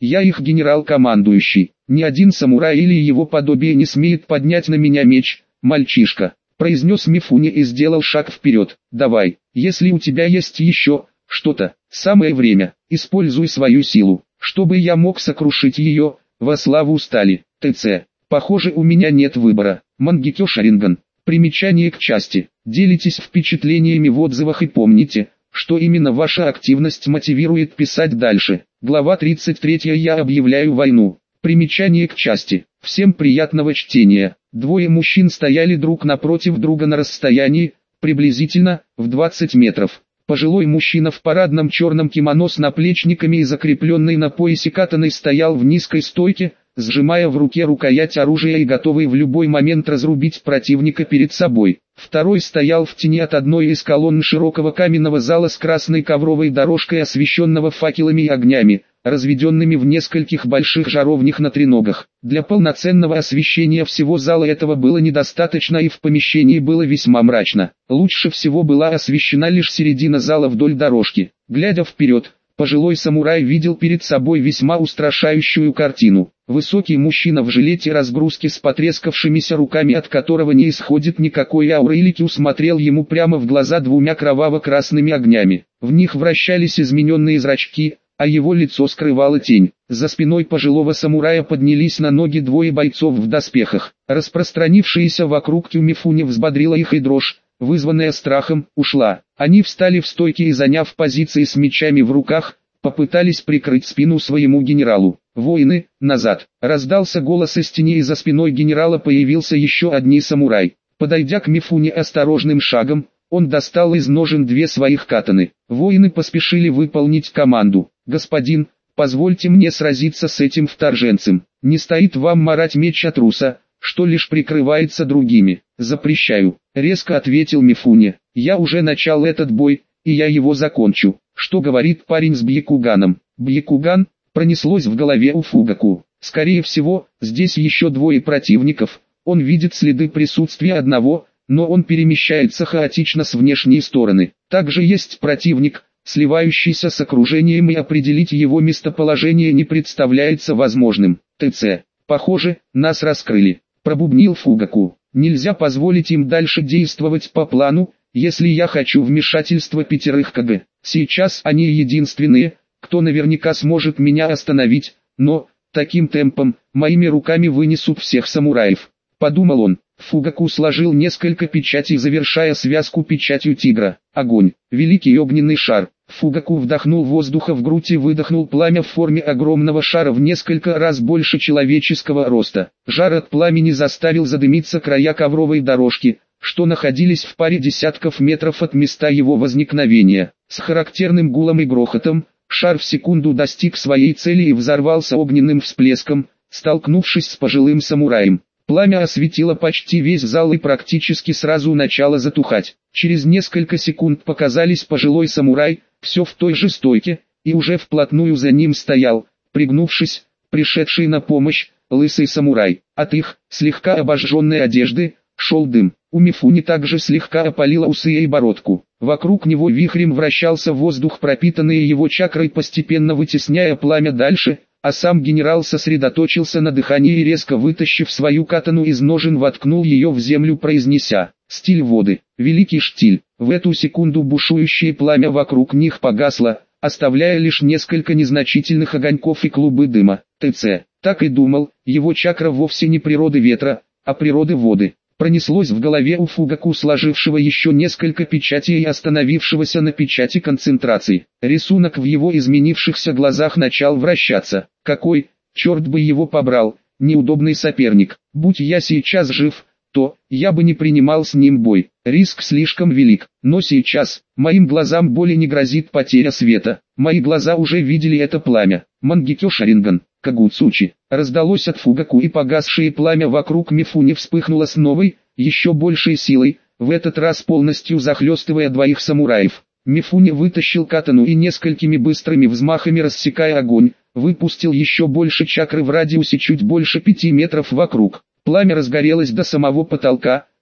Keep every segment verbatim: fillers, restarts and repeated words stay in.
Я их генерал-командующий. Ни один самурай или его подобие не смеет поднять на меня меч, мальчишка», — произнес Мифуне и сделал шаг вперед. «Давай, если у тебя есть еще что-то, самое время, используй свою силу, чтобы я мог сокрушить ее, во славу стали, ТЦ. Похоже, у меня нет выбора». Мангекё Шаринган. Примечание к части. Делитесь впечатлениями в отзывах и помните, что именно ваша активность мотивирует писать дальше. Глава тридцать три. Я объявляю войну. Примечание к части. Всем приятного чтения. Двое мужчин стояли друг напротив друга на расстоянии, приблизительно, в двадцать метров. Пожилой мужчина в парадном черном кимоно с наплечниками и закрепленной на поясе катаной стоял в низкой стойке, сжимая в руке рукоять оружия и готовый в любой момент разрубить противника перед собой. Второй стоял в тени от одной из колонн широкого каменного зала с красной ковровой дорожкой, освещенного факелами и огнями, разведенными в нескольких больших жаровнях на треногах. Для полноценного освещения всего зала этого было недостаточно, и в помещении было весьма мрачно. Лучше всего была освещена лишь середина зала вдоль дорожки. Глядя вперед, пожилой самурай видел перед собой весьма устрашающую картину. Высокий мужчина в жилете разгрузки с потрескавшимися руками, от которого не исходит никакой ауры или кю, смотрел ему прямо в глаза двумя кроваво-красными огнями. В них вращались измененные зрачки, а его лицо скрывала тень. За спиной пожилого самурая поднялись на ноги двое бойцов в доспехах. Распространившаяся вокруг кю Мифуне взбодрила их, и дрожь, вызванная страхом, ушла. Они встали в стойке и, заняв позиции с мечами в руках, попытались прикрыть спину своему генералу. «Воины, назад!» — раздался голос из тени, и за спиной генерала появился еще один самурай. Подойдя к Мифуне осторожным шагом, он достал из ножен две своих катаны. Воины поспешили выполнить команду. «Господин, позвольте мне сразиться с этим вторженцем. Не стоит вам марать меч от труса, что лишь прикрывается другими. Запрещаю», — резко ответил Мифуне. «Я уже начал этот бой, и я его закончу». «Что говорит парень с Бьякуганом?» «Бьякуган?» — пронеслось в голове у Фугаку. «Скорее всего, здесь еще двое противников. Он видит следы присутствия одного, но он перемещается хаотично с внешней стороны. Также есть противник, сливающийся с окружением, и определить его местоположение не представляется возможным. ТЦ. Похоже, нас раскрыли», — пробубнил Фугаку. «Нельзя позволить им дальше действовать по плану, если я хочу вмешательства пятерых КГ. Сейчас они единственные, кто наверняка сможет меня остановить, но, таким темпом, моими руками вынесут всех самураев», — подумал он. Фугаку сложил несколько печатей, завершая связку печатью тигра. Огонь. Великий огненный шар. Фугаку вдохнул воздуха в грудь и выдохнул пламя в форме огромного шара в несколько раз больше человеческого роста. Жар от пламени заставил задымиться края ковровой дорожки, что находились в паре десятков метров от места его возникновения. С характерным гулом и грохотом, шар в секунду достиг своей цели и взорвался огненным всплеском, столкнувшись с пожилым самураем. Пламя осветило почти весь зал и практически сразу начало затухать. Через несколько секунд показались пожилой самурай, все в той же стойке, и уже вплотную за ним стоял, пригнувшись, пришедший на помощь, лысый самурай. От их, слегка обожженной одежды, шел дым. У Мифуни также слегка опалило усы и бородку. Вокруг него вихрем вращался воздух, пропитанный его чакрой, постепенно вытесняя пламя дальше, а сам генерал сосредоточился на дыхании и, резко вытащив свою катану из ножен, воткнул ее в землю, произнеся: «Стиль воды, великий штиль». В эту секунду бушующее пламя вокруг них погасло, оставляя лишь несколько незначительных огоньков и клубы дыма. ТЦ. Так и думал, его чакра вовсе не природы ветра, а природы воды. Пронеслось в голове у Фугаку, сложившего еще несколько печатей и остановившегося на печати концентрации. Рисунок в его изменившихся глазах начал вращаться. Какой, черт бы его побрал, неудобный соперник. Будь я сейчас жив, то я бы не принимал с ним бой. Риск слишком велик. Но сейчас моим глазам более не грозит потеря света. Мои глаза уже видели это пламя. Мангекё Шаринган. Кагуцучи. Раздалось от Фугаку, и погасшее пламя вокруг Мифуни вспыхнуло с новой, еще большей силой, в этот раз полностью захлестывая двоих самураев. Мифуни вытащил катану и несколькими быстрыми взмахами, рассекая огонь, выпустил еще больше чакры в радиусе чуть больше пяти метров вокруг. Пламя разгорелось до самого потолка,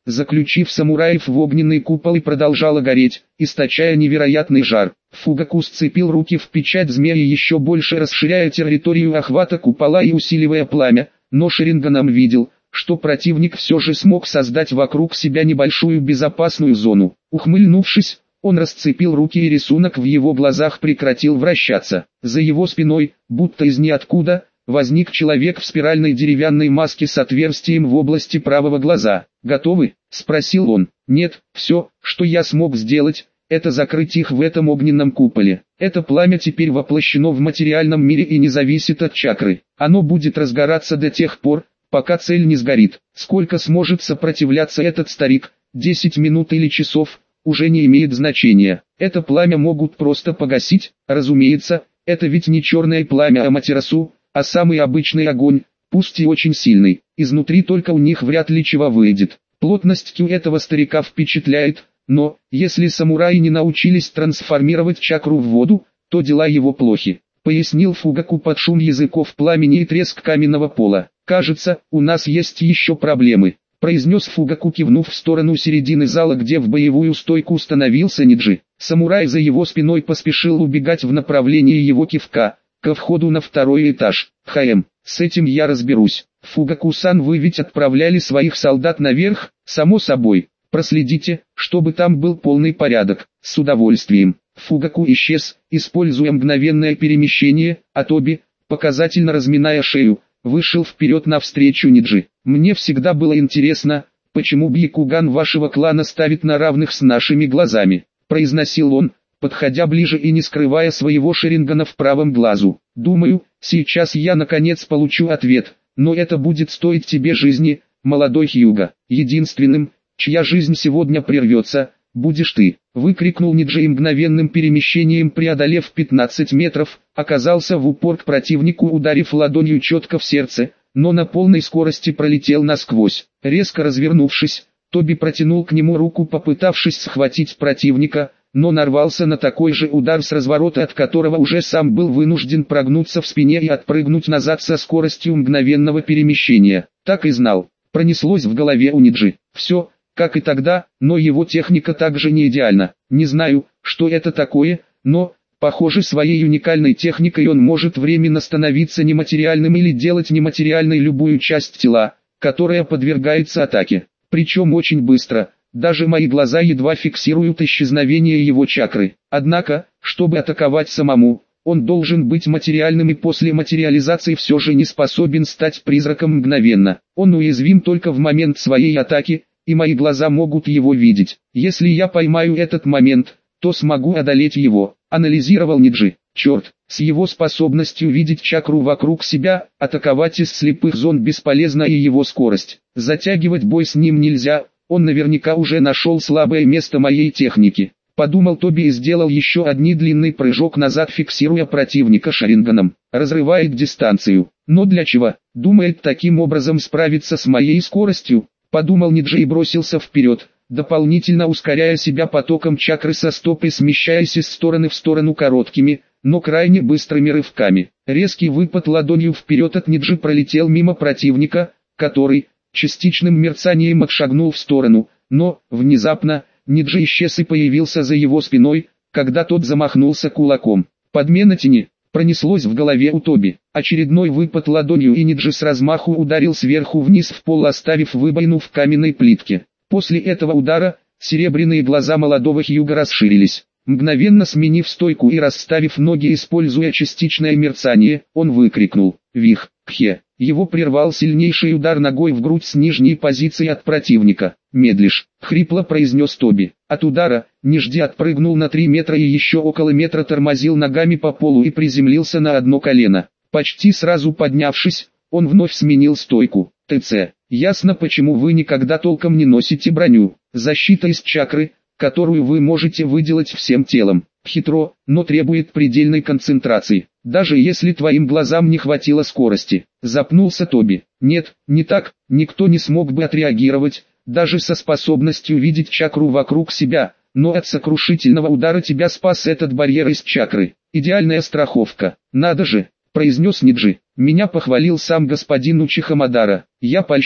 заключив самураев в огненный купол, и продолжала гореть, источая невероятный жар. Фугаку сцепил руки в печать змеи, еще больше расширяя территорию охвата купола и усиливая пламя, но Шаринганом видел, что противник все же смог создать вокруг себя небольшую безопасную зону. Ухмыльнувшись, он расцепил руки, и рисунок в его глазах прекратил вращаться. За его спиной, будто из ниоткуда, возник человек в спиральной деревянной маске с отверстием в области правого глаза. «Готовы?» – спросил он. «Нет, все, что я смог сделать, это закрыть их в этом огненном куполе. Это пламя теперь воплощено в материальном мире и не зависит от чакры. Оно будет разгораться до тех пор, пока цель не сгорит. Сколько сможет сопротивляться этот старик, десять минут или часов, уже не имеет значения. Это пламя могут просто погасить, разумеется, это ведь не черное пламя Аматерасу, а самый обычный огонь, пусть и очень сильный. Изнутри только у них вряд ли чего выйдет. Плотность кю этого старика впечатляет, но, если самураи не научились трансформировать чакру в воду, то дела его плохи», — пояснил Фугаку под шум языков пламени и треск каменного пола. «Кажется, у нас есть еще проблемы», — произнес Фугаку, кивнув в сторону середины зала, где в боевую стойку становился Ниджи. Самурай за его спиной поспешил убегать в направлении его кивка, ко входу на второй этаж. «Хаэм, с этим я разберусь. Фугаку-сан, вы ведь отправляли своих солдат наверх?» «Само собой. Проследите, чтобы там был полный порядок». «С удовольствием». Фугаку исчез, используя мгновенное перемещение, а Тоби, показательно разминая шею, вышел вперед навстречу Ниджи. «Мне всегда было интересно, почему Бьякуган вашего клана ставит на равных с нашими глазами», — произносил он, подходя ближе и не скрывая своего шарингана в правом глазу. «Думаю, сейчас я наконец получу ответ, но это будет стоить тебе жизни, молодой Хьюга. Единственным, чья жизнь сегодня прервется, будешь ты», — выкрикнул Ниджи, и мгновенным перемещением, преодолев пятнадцать метров, оказался в упор к противнику, ударив ладонью четко в сердце, но на полной скорости пролетел насквозь. Резко развернувшись, Тоби протянул к нему руку, попытавшись схватить противника, но нарвался на такой же удар с разворота, от которого уже сам был вынужден прогнуться в спине и отпрыгнуть назад со скоростью мгновенного перемещения. «Так и знал», — пронеслось в голове у Ниджи. «Все, как и тогда, но его техника также не идеальна. Не знаю, что это такое, но, похоже, своей уникальной техникой он может временно становиться нематериальным или делать нематериальной любую часть тела, которая подвергается атаке. Причем очень быстро. Даже мои глаза едва фиксируют исчезновение его чакры. Однако, чтобы атаковать самому, он должен быть материальным, и после материализации все же не способен стать призраком мгновенно. Он уязвим только в момент своей атаки, и мои глаза могут его видеть. Если я поймаю этот момент, то смогу одолеть его», — анализировал Ниджи. «Черт, с его способностью видеть чакру вокруг себя, атаковать из слепых зон бесполезно, и его скорость. Затягивать бой с ним нельзя, он наверняка уже нашел слабое место моей техники», — подумал Тоби и сделал еще один длинный прыжок назад, фиксируя противника шаринганом. «Разрывает дистанцию. Но для чего? Думает таким образом справиться с моей скоростью?» — подумал Ниджи и бросился вперед, дополнительно ускоряя себя потоком чакры со стоп и смещаясь из стороны в сторону короткими, но крайне быстрыми рывками. Резкий выпад ладонью вперед от Ниджи пролетел мимо противника, который, частичным мерцанием, отшагнул в сторону, но, внезапно, Ниджи исчез и появился за его спиной, когда тот замахнулся кулаком. «Подмена тени», пронеслось в голове у Тоби. Очередной выпад ладонью, и Ниджи с размаху ударил сверху вниз в пол, оставив выбоину в каменной плитке. После этого удара, серебряные глаза молодого Хьюга расширились. Мгновенно сменив стойку и расставив ноги, используя частичное мерцание, он выкрикнул «Вих, Кхе!». Его прервал сильнейший удар ногой в грудь с нижней позиции от противника. «Медлишь», — хрипло произнес Тоби. От удара, Нижди отпрыгнул на три метра и еще около метра тормозил ногами по полу и приземлился на одно колено. Почти сразу поднявшись, он вновь сменил стойку. «ТЦ, ясно, почему вы никогда толком не носите броню. Защита из чакры, которую вы можете выделать всем телом. Хитро, но требует предельной концентрации, даже если твоим глазам не хватило скорости». Запнулся Тоби. «Нет, не так, никто не смог бы отреагировать, даже со способностью видеть чакру вокруг себя, но от сокрушительного удара тебя спас этот барьер из чакры. Идеальная страховка. Надо же», — произнес Ниджи. «Меня похвалил сам господин Учиха Мадара. Я польщен»,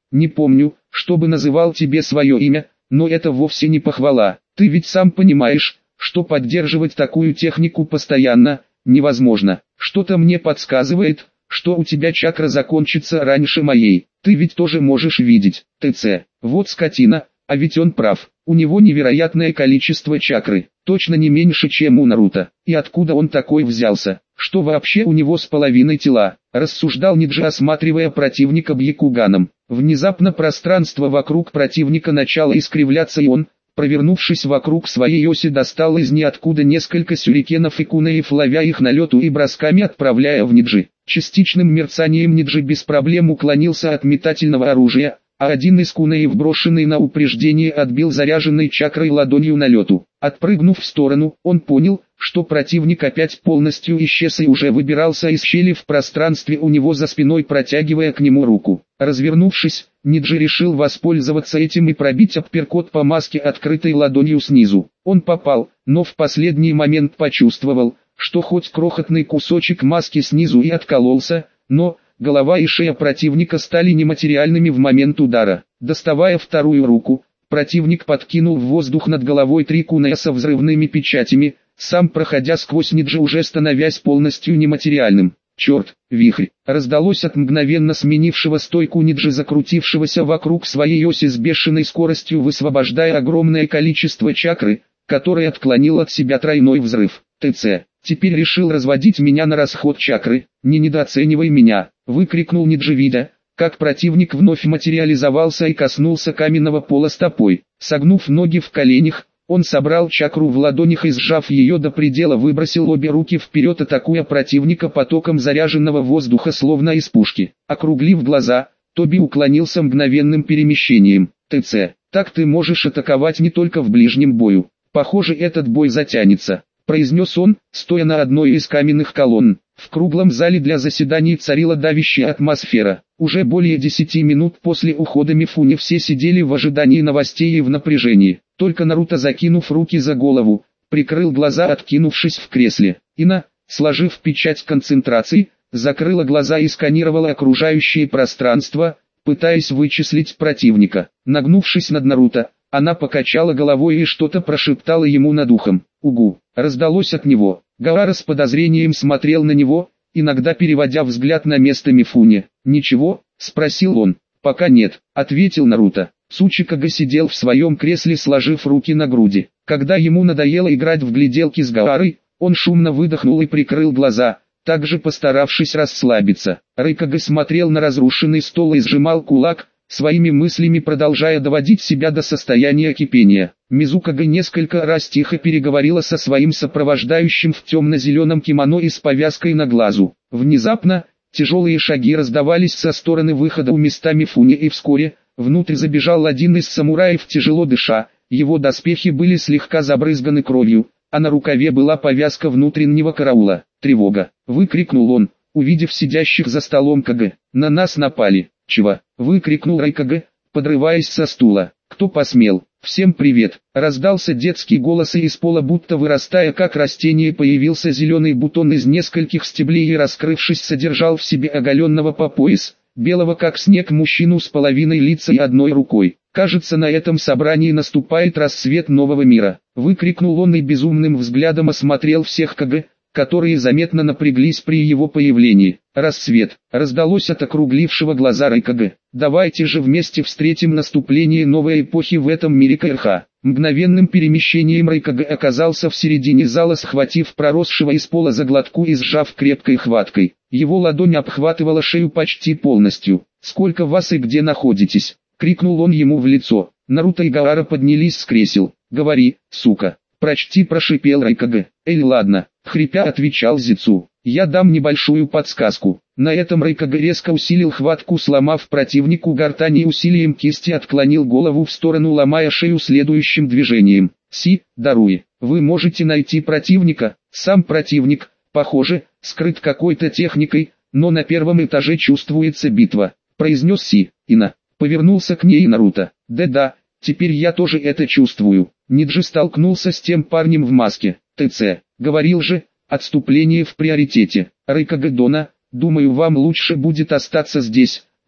Не помню, чтобы называл тебе свое имя, но это вовсе не похвала. Ты ведь сам понимаешь, что поддерживать такую технику постоянно невозможно. Что-то мне подсказывает, что у тебя чакра закончится раньше моей. Ты ведь тоже можешь видеть. ТЦ. Вот скотина, а ведь он прав. У него невероятное количество чакры, точно не меньше, чем у Наруто. И откуда он такой взялся? Что вообще у него с половиной тела? Рассуждал Ниджи, осматривая противника бьякуганом. Внезапно пространство вокруг противника начало искривляться, и он, провернувшись вокруг своей оси, достал из ниоткуда несколько сюрикенов и кунеев, ловя их на лету и бросками отправляя в Ниджи. Частичным мерцанием Ниджи без проблем уклонился от метательного оружия, а один из кунеев, брошенный на упреждение, отбил заряженной чакрой ладонью на лету. Отпрыгнув в сторону, он понял, что противник опять полностью исчез и уже выбирался из щели в пространстве у него за спиной, протягивая к нему руку. Развернувшись, Ниджи решил воспользоваться этим и пробить апперкот по маске открытой ладонью снизу. Он попал, но в последний момент почувствовал, что хоть крохотный кусочек маски снизу и откололся, но голова и шея противника стали нематериальными в момент удара. Доставая вторую руку, противник подкинул в воздух над головой три кунея со взрывными печатями, сам проходя сквозь Ниджи, уже становясь полностью нематериальным. «Черт, вихрь!» раздалось от мгновенно сменившего стойку Ниджи, закрутившегося вокруг своей оси с бешеной скоростью, высвобождая огромное количество чакры, которое отклонил от себя тройной взрыв. ТЦ. «Теперь решил разводить меня на расход чакры? Не недооценивай меня!» выкрикнул Ниджи, видя, как противник вновь материализовался и коснулся каменного пола стопой. Согнув ноги в коленях, он собрал чакру в ладонях и, сжав ее до предела, выбросил обе руки вперед, атакуя противника потоком заряженного воздуха, словно из пушки. Округлив глаза, Тоби уклонился мгновенным перемещением. ТЦ. «Так ты можешь атаковать не только в ближнем бою. Похоже, этот бой затянется», произнес он, стоя на одной из каменных колонн. В круглом зале для заседаний царила давящая атмосфера. Уже более десяти минут после ухода Мифуни все сидели в ожидании новостей и в напряжении. Только Наруто, закинув руки за голову, прикрыл глаза, откинувшись в кресле. Ина, сложив печать концентрации, закрыла глаза и сканировала окружающее пространство, пытаясь вычислить противника. Нагнувшись над Наруто, она покачала головой и что-то прошептала ему над ухом. «Угу!» раздалось от него. Гаара с подозрением смотрел на него, иногда переводя взгляд на место Мифуни. «Ничего?» — спросил он. «Пока нет», — ответил Наруто. Цучикага сидел в своем кресле, сложив руки на груди. Когда ему надоело играть в гляделки с Гаарой, он шумно выдохнул и прикрыл глаза, также постаравшись расслабиться. Райкага смотрел на разрушенный стол и сжимал кулак, своими мыслями продолжая доводить себя до состояния кипения. Мизукага несколько раз тихо переговорила со своим сопровождающим в темно-зеленом кимоно и с повязкой на глазу. Внезапно, тяжелые шаги раздавались со стороны выхода у места Мифуни, и вскоре внутрь забежал один из самураев, тяжело дыша. Его доспехи были слегка забрызганы кровью, а на рукаве была повязка внутреннего караула. «Тревога!» — выкрикнул он, увидев сидящих за столом Кага. «На нас напали!» «Чего?» — выкрикнул Райкага, подрываясь со стула. «Кто посмел?» «Всем привет!» — раздался детский голос, и из пола, будто вырастая как растение, появился зеленый бутон из нескольких стеблей и, раскрывшись, содержал в себе оголенного по пояс, белого как снег мужчину с половиной лица и одной рукой. «Кажется, на этом собрании наступает рассвет нового мира!» — выкрикнул он и безумным взглядом осмотрел всех Кага, которые заметно напряглись при его появлении. «Рассвет!» — раздалось от округлившего глаза Райкага. «Давайте же вместе встретим наступление новой эпохи в этом мире КРХ». Мгновенным перемещением Райкага оказался в середине зала, схватив проросшего из пола за глотку и сжав крепкой хваткой. Его ладонь обхватывала шею почти полностью. «Сколько вас и где находитесь?» — крикнул он ему в лицо. Наруто и Гаара поднялись с кресел. «Говори, сука!» «Прочти», — прошипел Райкага. «Эй, ладно», — хрипя отвечал Зицу. «Я дам небольшую подсказку». На этом Райкага резко усилил хватку, сломав противнику гортань, и усилием кисти отклонил голову в сторону, ломая шею следующим движением. «Си, Даруи, вы можете найти противника?» Сам противник, похоже, скрыт какой-то техникой, но на первом этаже чувствуется битва, произнес Си. Ина повернулся к ней Наруто. «Да-да, теперь я тоже это чувствую». Ниджи столкнулся с тем парнем в маске. «ТЦ, говорил же, отступление в приоритете. Райкага Дона, думаю, вам лучше будет остаться здесь,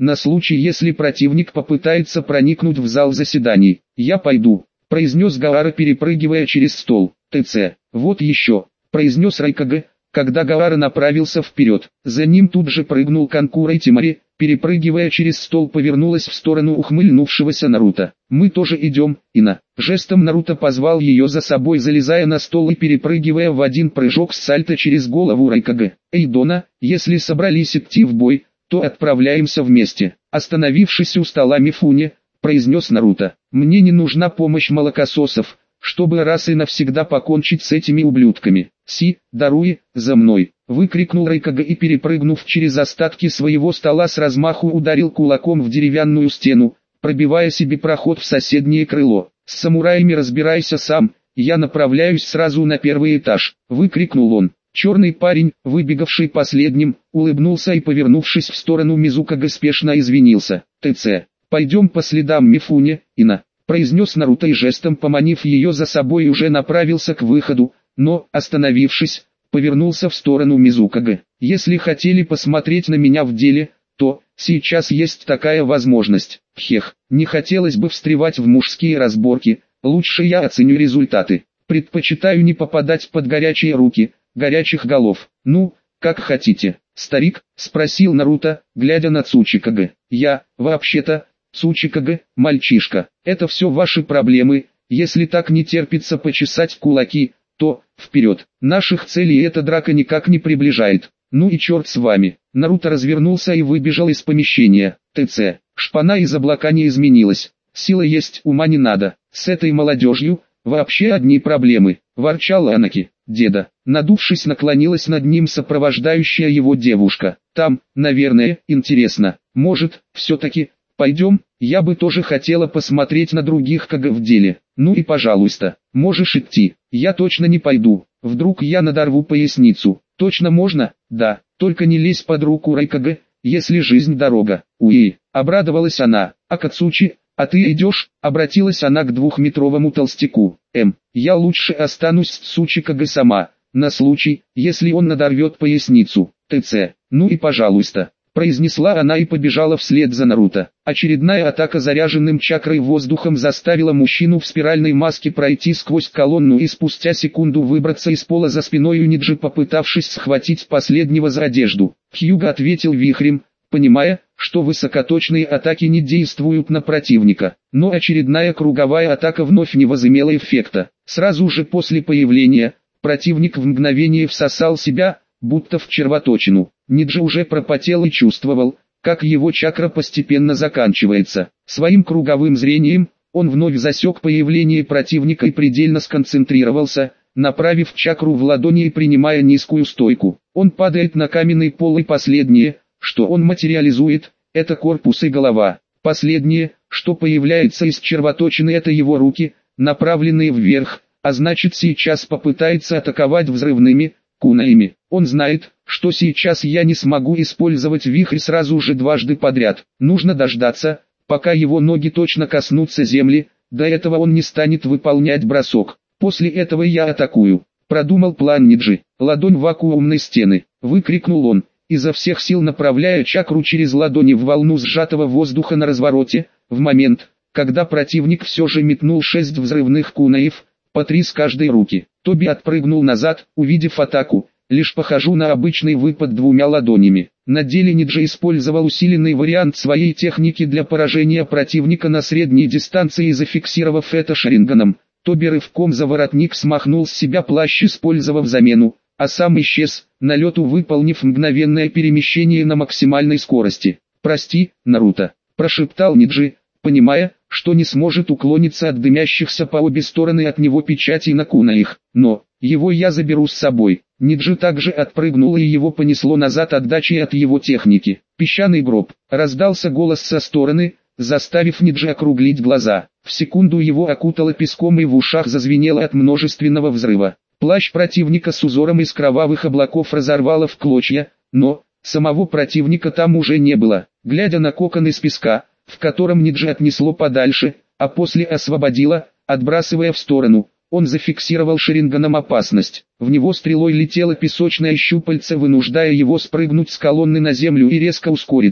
на случай, если противник попытается проникнуть в зал заседаний. «Я пойду», — произнес Гаара, перепрыгивая через стол. «ТЦ, вот еще», — произнес Райкаге, когда Гаара направился вперед. За ним тут же прыгнул Канкура, и Тимари, перепрыгивая через стол, повернулась в сторону ухмыльнувшегося Наруто. «Мы тоже идем, Ина». Жестом Наруто позвал ее за собой, залезая на стол и перепрыгивая в один прыжок с сальто через голову Райкаге. «Эй, Дона, если собрались идти в бой, то отправляемся вместе». Остановившись у стола Мифуне, произнес Наруто: «Мне не нужна помощь молокососов, чтобы раз и навсегда покончить с этими ублюдками. Си, Даруи, за мной!» Выкрикнул Райкаге и, перепрыгнув через остатки своего стола, с размаху ударил кулаком в деревянную стену, пробивая себе проход в соседнее крыло. «С самураями разбирайся сам, я направляюсь сразу на первый этаж», — выкрикнул он. Черный парень, выбегавший последним, улыбнулся и, повернувшись в сторону Мизукаге, спешно извинился. «ТЦ, пойдем по следам Мифуне, Ина», — произнес Наруто и, жестом поманив ее за собой, уже направился к выходу, но, остановившись, повернулся в сторону Мизукаге. «Если хотели посмотреть на меня в деле, то сейчас есть такая возможность. Хех, не хотелось бы встревать в мужские разборки, лучше я оценю результаты. Предпочитаю не попадать под горячие руки горячих голов. Ну, как хотите». «Старик?» — спросил Наруто, глядя на Цучикаге. «Я, вообще-то, Цучикаге, мальчишка. Это все ваши проблемы. Если так не терпится почесать кулаки, то, вперед. Наших целей эта драка никак не приближает. Ну и черт с вами». Наруто развернулся и выбежал из помещения. «ТЦ, шпана из облака не изменилась. Сила есть, ума не надо. С этой молодежью вообще одни проблемы», — ворчал Анаки. «Деда». Надувшись, наклонилась над ним сопровождающая его девушка. «Там, наверное, интересно. Может, все-таки пойдем? Я бы тоже хотела посмотреть на других Каге в деле». «Ну и пожалуйста, можешь идти. Я точно не пойду. Вдруг я надорву поясницу». «Точно можно?» «Да, только не лезь под руку Райкаге, если жизнь дорога». «Уи», — обрадовалась она. «Акацучи, а ты идешь?» — обратилась она к двухметровому толстяку. «Эм, я лучше останусь с Цучикаге сама, на случай, если он надорвет поясницу». «ТЦ, ну и пожалуйста», — произнесла она и побежала вслед за Наруто. Очередная атака заряженным чакрой воздухом заставила мужчину в спиральной маске пройти сквозь колонну и спустя секунду выбраться из пола за спиной у Ниджи, попытавшись схватить последнего за одежду. Хьюга ответил вихрем, понимая, что высокоточные атаки не действуют на противника. Но очередная круговая атака вновь не возымела эффекта. Сразу же после появления, противник в мгновение всосал себя, будто в червоточину. Ниджи уже пропотел и чувствовал, как его чакра постепенно заканчивается. Своим круговым зрением, он вновь засек появление противника и предельно сконцентрировался, направив чакру в ладони и принимая низкую стойку. Он падает на каменный пол, и последнее, что он материализует, это корпус и голова. Последнее, что появляется из червоточины, это его руки, направленные вверх, а значит сейчас попытается атаковать взрывными кунаями. Он знает, что сейчас я не смогу использовать вихрь сразу же дважды подряд. Нужно дождаться, пока его ноги точно коснутся земли, до этого он не станет выполнять бросок. После этого я атакую. Продумал план Ниджи. Ладонь вакуумной стены. Выкрикнул он, изо всех сил направляя чакру через ладони в волну сжатого воздуха на развороте. В момент, когда противник все же метнул шесть взрывных кунаев, по три с каждой руки, Тоби отпрыгнул назад, увидев атаку. «Лишь похожу на обычный выпад двумя ладонями». На деле Ниджи использовал усиленный вариант своей техники для поражения противника на средней дистанции, зафиксировав это шаринганом. Тоби рывком за воротник смахнул с себя плащ, использовав замену, а сам исчез, на лету выполнив мгновенное перемещение на максимальной скорости. «Прости, Наруто», – прошептал Ниджи, понимая, что не сможет уклониться от дымящихся по обе стороны от него печатей на кунаях. «Но, его я заберу с собой». Ниджи также отпрыгнул, и его понесло назад отдачей от его техники. «Песчаный гроб», — раздался голос со стороны, заставив Ниджи округлить глаза. В секунду его окутало песком и в ушах зазвенело от множественного взрыва. Плащ противника с узором из кровавых облаков разорвало в клочья, но самого противника там уже не было. Глядя на кокон из песка, в котором Ниджи отнесло подальше, а после освободило, отбрасывая в сторону, он зафиксировал шаринганом опасность. В него стрелой летело песочное щупальце, вынуждая его спрыгнуть с колонны на землю и резко ускориться,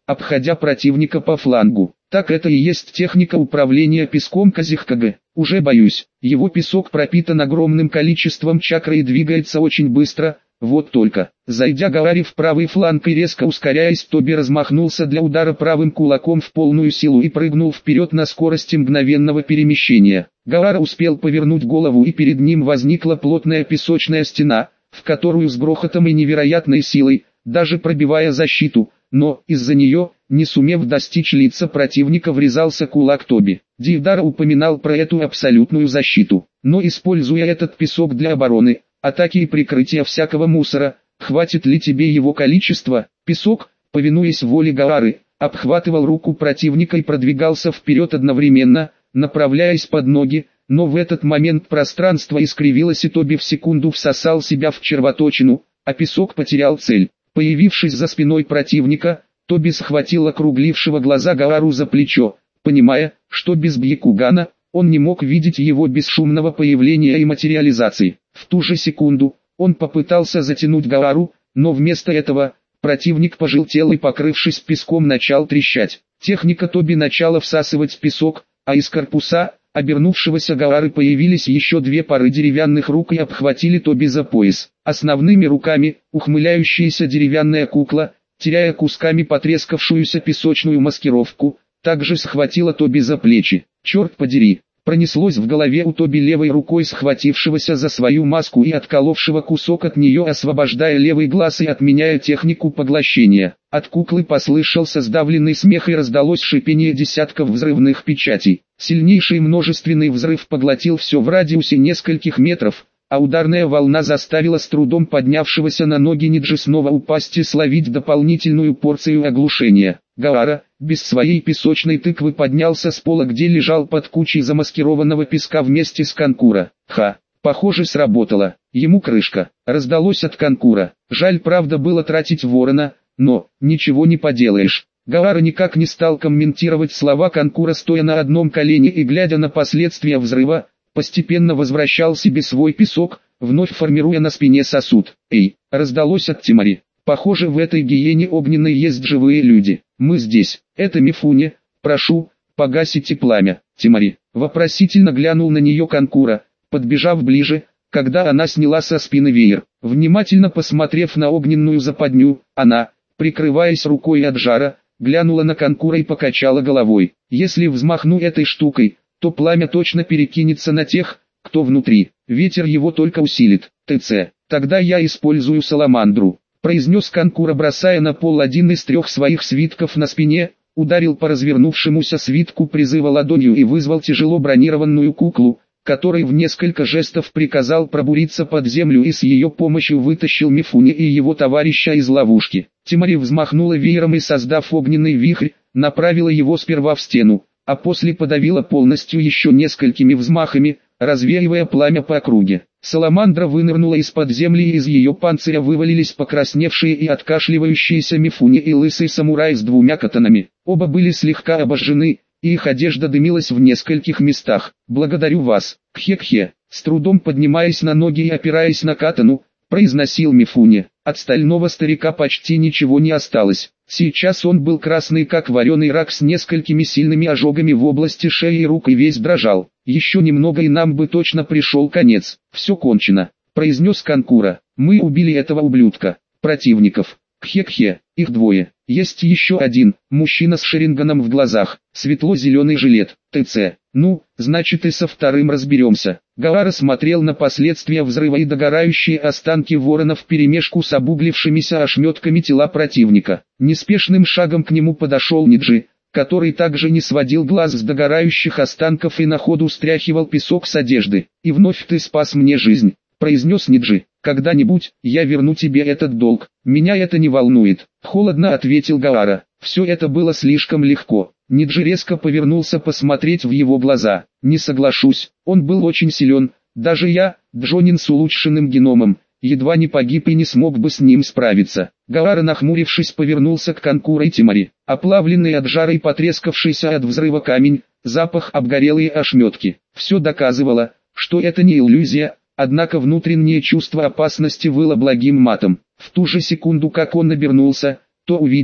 обходя противника по флангу. Так это и есть техника управления песком Казихкага. Уже боюсь, его песок пропитан огромным количеством чакры и двигается очень быстро. Вот только, зайдя Гааре в правый фланг и резко ускоряясь, Тоби размахнулся для удара правым кулаком в полную силу и прыгнул вперед на скорости мгновенного перемещения. Гаара успел повернуть голову, и перед ним возникла плотная песочная стена, в которую с грохотом и невероятной силой, даже пробивая защиту, но, из-за нее, не сумев достичь лица противника, врезался кулак Тоби. Дейвдар упоминал про эту абсолютную защиту, но используя этот песок для обороны, атаки и прикрытия всякого мусора, хватит ли тебе его количества? Песок, повинуясь воле Гаары, обхватывал руку противника и продвигался вперед одновременно, направляясь под ноги, но в этот момент пространство искривилось, и Тоби в секунду всосал себя в червоточину, а песок потерял цель. Появившись за спиной противника, Тоби схватил округлившего глаза Гаару за плечо, понимая, что без Бьякугана он не мог видеть его бесшумного появления и материализации. В ту же секунду он попытался затянуть Гаару, но вместо этого противник пожелтел и, покрывшись песком, начал трещать. Техника Тоби начала всасывать песок, а из корпуса обернувшегося Гаары появились еще две пары деревянных рук и обхватили Тоби за пояс. Основными руками ухмыляющаяся деревянная кукла, теряя кусками потрескавшуюся песочную маскировку, также схватила Тоби за плечи. «Черт подери!» Пронеслось в голове у Тоби, левой рукой схватившегося за свою маску и отколовшего кусок от нее, освобождая левый глаз и отменяя технику поглощения. От куклы послышался сдавленный смех и раздалось шипение десятков взрывных печатей. Сильнейший множественный взрыв поглотил все в радиусе нескольких метров, а ударная волна заставила с трудом поднявшегося на ноги Ниджи снова упасть и словить дополнительную порцию оглушения. Гаара, без своей песочной тыквы, поднялся с пола, где лежал под кучей замаскированного песка вместе с Канкура. Ха, похоже, сработало. Ему крышка. Раздалось от Канкура. Жаль, правда, было тратить ворона, но, ничего не поделаешь. Гаара никак не стал комментировать слова Канкура, стоя на одном колене и глядя на последствия взрыва, постепенно возвращал себе свой песок, вновь формируя на спине сосуд. «Эй!» — раздалось от Тимари. «Похоже, в этой гиене огненной есть живые люди. Мы здесь. Это Мифуне. Прошу, погасите пламя». Тимари вопросительно глянул на нее Канкура, подбежав ближе, когда она сняла со спины веер. Внимательно посмотрев на огненную западню, она, прикрываясь рукой от жара, глянула на Канкура и покачала головой. «Если взмахну этой штукой, то пламя точно перекинется на тех, кто внутри. Ветер его только усилит. ТЦ. Тогда я использую саламандру», произнес Канкура, бросая на пол один из трех своих свитков на спине, ударил по развернувшемуся свитку призыва ладонью и вызвал тяжело бронированную куклу, который в несколько жестов приказал пробуриться под землю и с ее помощью вытащил Мифуне и его товарища из ловушки. Тимари взмахнула веером и, создав огненный вихрь, направила его сперва в стену, а после подавила полностью еще несколькими взмахами, развеивая пламя по округе. Саламандра вынырнула из-под земли, и из ее панциря вывалились покрасневшие и откашливающиеся Мифуне и лысый самурай с двумя катанами. Оба были слегка обожжены, и их одежда дымилась в нескольких местах. «Благодарю вас, Кхе-Кхе», с трудом поднимаясь на ноги и опираясь на катану, произносил Мифуне. От стального старика почти ничего не осталось. Сейчас он был красный как вареный рак, с несколькими сильными ожогами в области шеи и рук, и весь дрожал. «Еще немного, и нам бы точно пришел конец. Все кончено», произнес Канкура. «Мы убили этого ублюдка. Противников. Кхе-Кхе, их двое. Есть еще один, мужчина с шеринганом в глазах, светло-зеленый жилет. ТЦ. Ну, значит, и со вторым разберемся». Гаара смотрел на последствия взрыва и догорающие останки ворона вперемешку с обуглившимися ошметками тела противника. Неспешным шагом к нему подошел Ниджи, который также не сводил глаз с догорающих останков и на ходу стряхивал песок с одежды. «И вновь ты спас мне жизнь», произнес Ниджи. «Когда-нибудь я верну тебе этот долг. Меня это не волнует», холодно ответил Гаара. Все это было слишком легко. Ниджи резко повернулся посмотреть в его глаза. «Не соглашусь, он был очень силен. Даже я, Джонин с улучшенным геномом, едва не погиб и не смог бы с ним справиться». Гаара, нахмурившись, повернулся к Канкура и Тимари. Оплавленный от жара и потрескавшийся от взрыва камень, запах, обгорелые ошметки. Все доказывало, что это не иллюзия, однако внутреннее чувство опасности выло благим матом. В ту же секунду, как он обернулся, то увидел,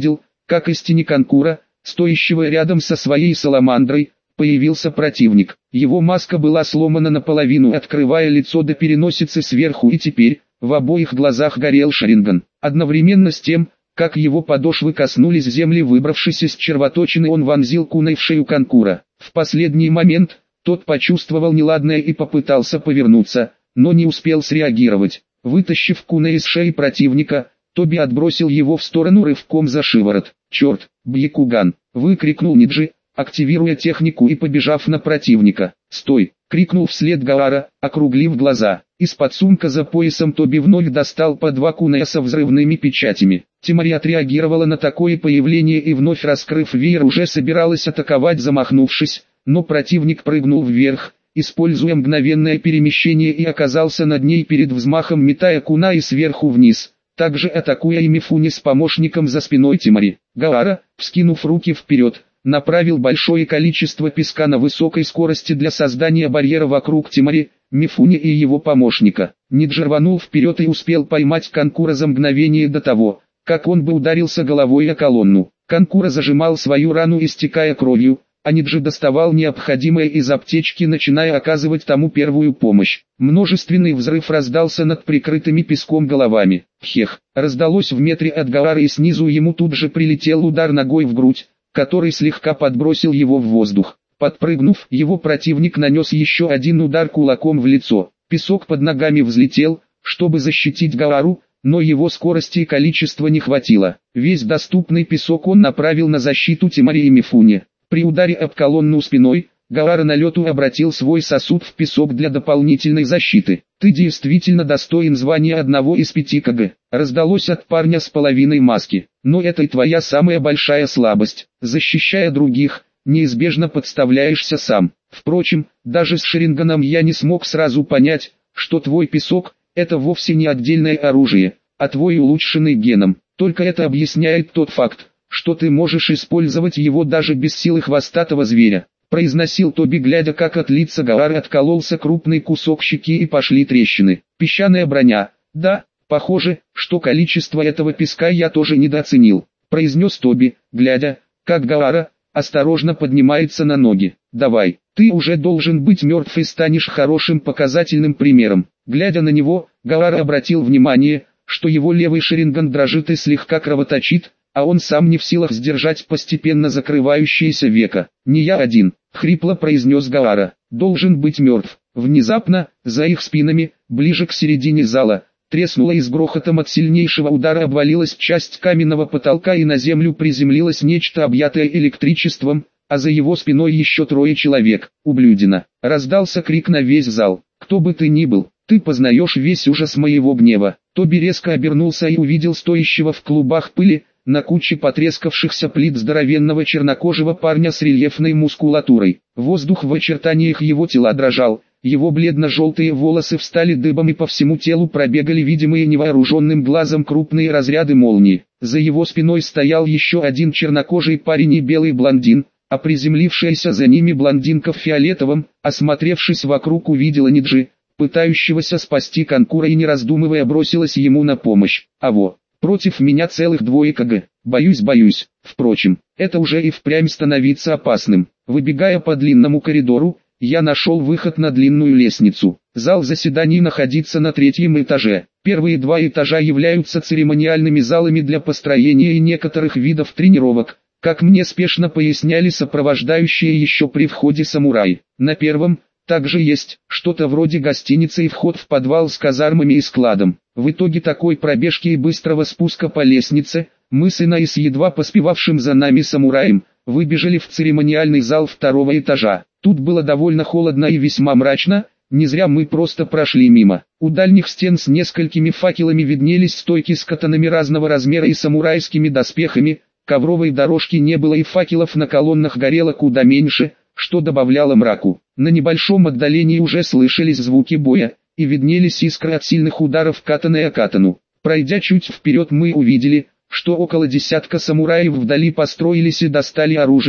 как из тени конкура, стоящего рядом со своей саламандрой, появился противник. Его маска была сломана наполовину, открывая лицо до переносицы сверху, и теперь в обоих глазах горел Шаринган. Одновременно с тем, как его подошвы коснулись земли, выбравшись из червоточины, он вонзил куной в шею конкура. В последний момент тот почувствовал неладное и попытался повернуться, но не успел среагировать. Вытащив куна из шеи противника, Тоби отбросил его в сторону рывком за шиворот. «Черт, Бьякуган!» — выкрикнул Ниджи, активируя технику и побежав на противника. «Стой!» — крикнул вслед Гаара, округлив глаза. Из-под сумка за поясом Тоби вновь достал по два куная со взрывными печатями. Тимари отреагировала на такое появление и, вновь раскрыв веер, уже собиралась атаковать, замахнувшись, но противник прыгнул вверх, используя мгновенное перемещение, и оказался над ней перед взмахом, метая куна и сверху вниз, также атакуя и Мифуни с помощником за спиной Тимари. Гаара, вскинув руки вперед, направил большое количество песка на высокой скорости для создания барьера вокруг Тимари, Мифуни и его помощника. Ниджи рванул вперед и успел поймать Канкура за мгновение до того, как он бы ударился головой о колонну. Канкура зажимал свою рану, истекая кровью, а Ниджи доставал необходимое из аптечки, начиная оказывать тому первую помощь. Множественный взрыв раздался над прикрытыми песком головами. Хех! Раздалось в метре от Гаара, и снизу ему тут же прилетел удар ногой в грудь, который слегка подбросил его в воздух. Подпрыгнув, его противник нанес еще один удар кулаком в лицо. Песок под ногами взлетел, чтобы защитить Гаару, но его скорости и количества не хватило. Весь доступный песок он направил на защиту Тимари и Мифуни. При ударе об колонну спиной, Гаара на лету обратил свой сосуд в песок для дополнительной защиты. «Ты действительно достоин звания одного из пяти КГ», раздалось от парня с половиной маски. «Но это и твоя самая большая слабость. Защищая других, неизбежно подставляешься сам. Впрочем, даже с Шаринганом я не смог сразу понять, что твой песок – это вовсе не отдельное оружие, а твой улучшенный геном. Только это объясняет тот факт, что ты можешь использовать его даже без силы хвостатого зверя», произносил Тоби, глядя, как от лица Гаары откололся крупный кусок щеки и пошли трещины. «Песчаная броня, да, похоже, что количество этого песка я тоже недооценил», произнес Тоби, глядя, как Гаара осторожно поднимается на ноги. «Давай, ты уже должен быть мертв и станешь хорошим показательным примером». Глядя на него, Гаара обратил внимание, что его левый Шаринган дрожит и слегка кровоточит, а он сам не в силах сдержать постепенно закрывающееся веко. «Не я один», — хрипло произнес Гаара, — «должен быть мертв». Внезапно, за их спинами, ближе к середине зала, треснула и с грохотом от сильнейшего удара обвалилась часть каменного потолка, и на землю приземлилось нечто, объятое электричеством, а за его спиной еще трое человек. «Ублюдина!» — раздался крик на весь зал. «Кто бы ты ни был, ты познаешь весь ужас моего гнева». Тоби резко обернулся и увидел стоящего в клубах пыли, на куче потрескавшихся плит, здоровенного чернокожего парня с рельефной мускулатурой. Воздух в очертаниях его тела дрожал, его бледно-желтые волосы встали дыбом, и по всему телу пробегали видимые невооруженным глазом крупные разряды молнии. За его спиной стоял еще один чернокожий парень и белый блондин, а приземлившаяся за ними блондинка в фиолетовом, осмотревшись вокруг, увидела Ниджи, пытающегося спасти Канкура, и не раздумывая бросилась ему на помощь. «Аво! Против меня целых двое КГ. Боюсь, боюсь. Впрочем, это уже и впрямь становится опасным». Выбегая по длинному коридору, я нашел выход на длинную лестницу. Зал заседаний находится на третьем этаже. Первые два этажа являются церемониальными залами для построения и некоторых видов тренировок, как мне спешно поясняли сопровождающие еще при входе самураи. На первом также есть что-то вроде гостиницы и вход в подвал с казармами и складом. В итоге такой пробежки и быстрого спуска по лестнице, мы с Инай, с едва поспевавшим за нами самураем, выбежали в церемониальный зал второго этажа. Тут было довольно холодно и весьма мрачно, не зря мы просто прошли мимо. У дальних стен с несколькими факелами виднелись стойки с катанами разного размера и самурайскими доспехами, ковровой дорожки не было и факелов на колоннах горело куда меньше, что добавляло мраку. На небольшом отдалении уже слышались звуки боя, и виднелись искры от сильных ударов катаной о катану. Пройдя чуть вперед, мы увидели, что около десятка самураев вдали построились и достали оружие,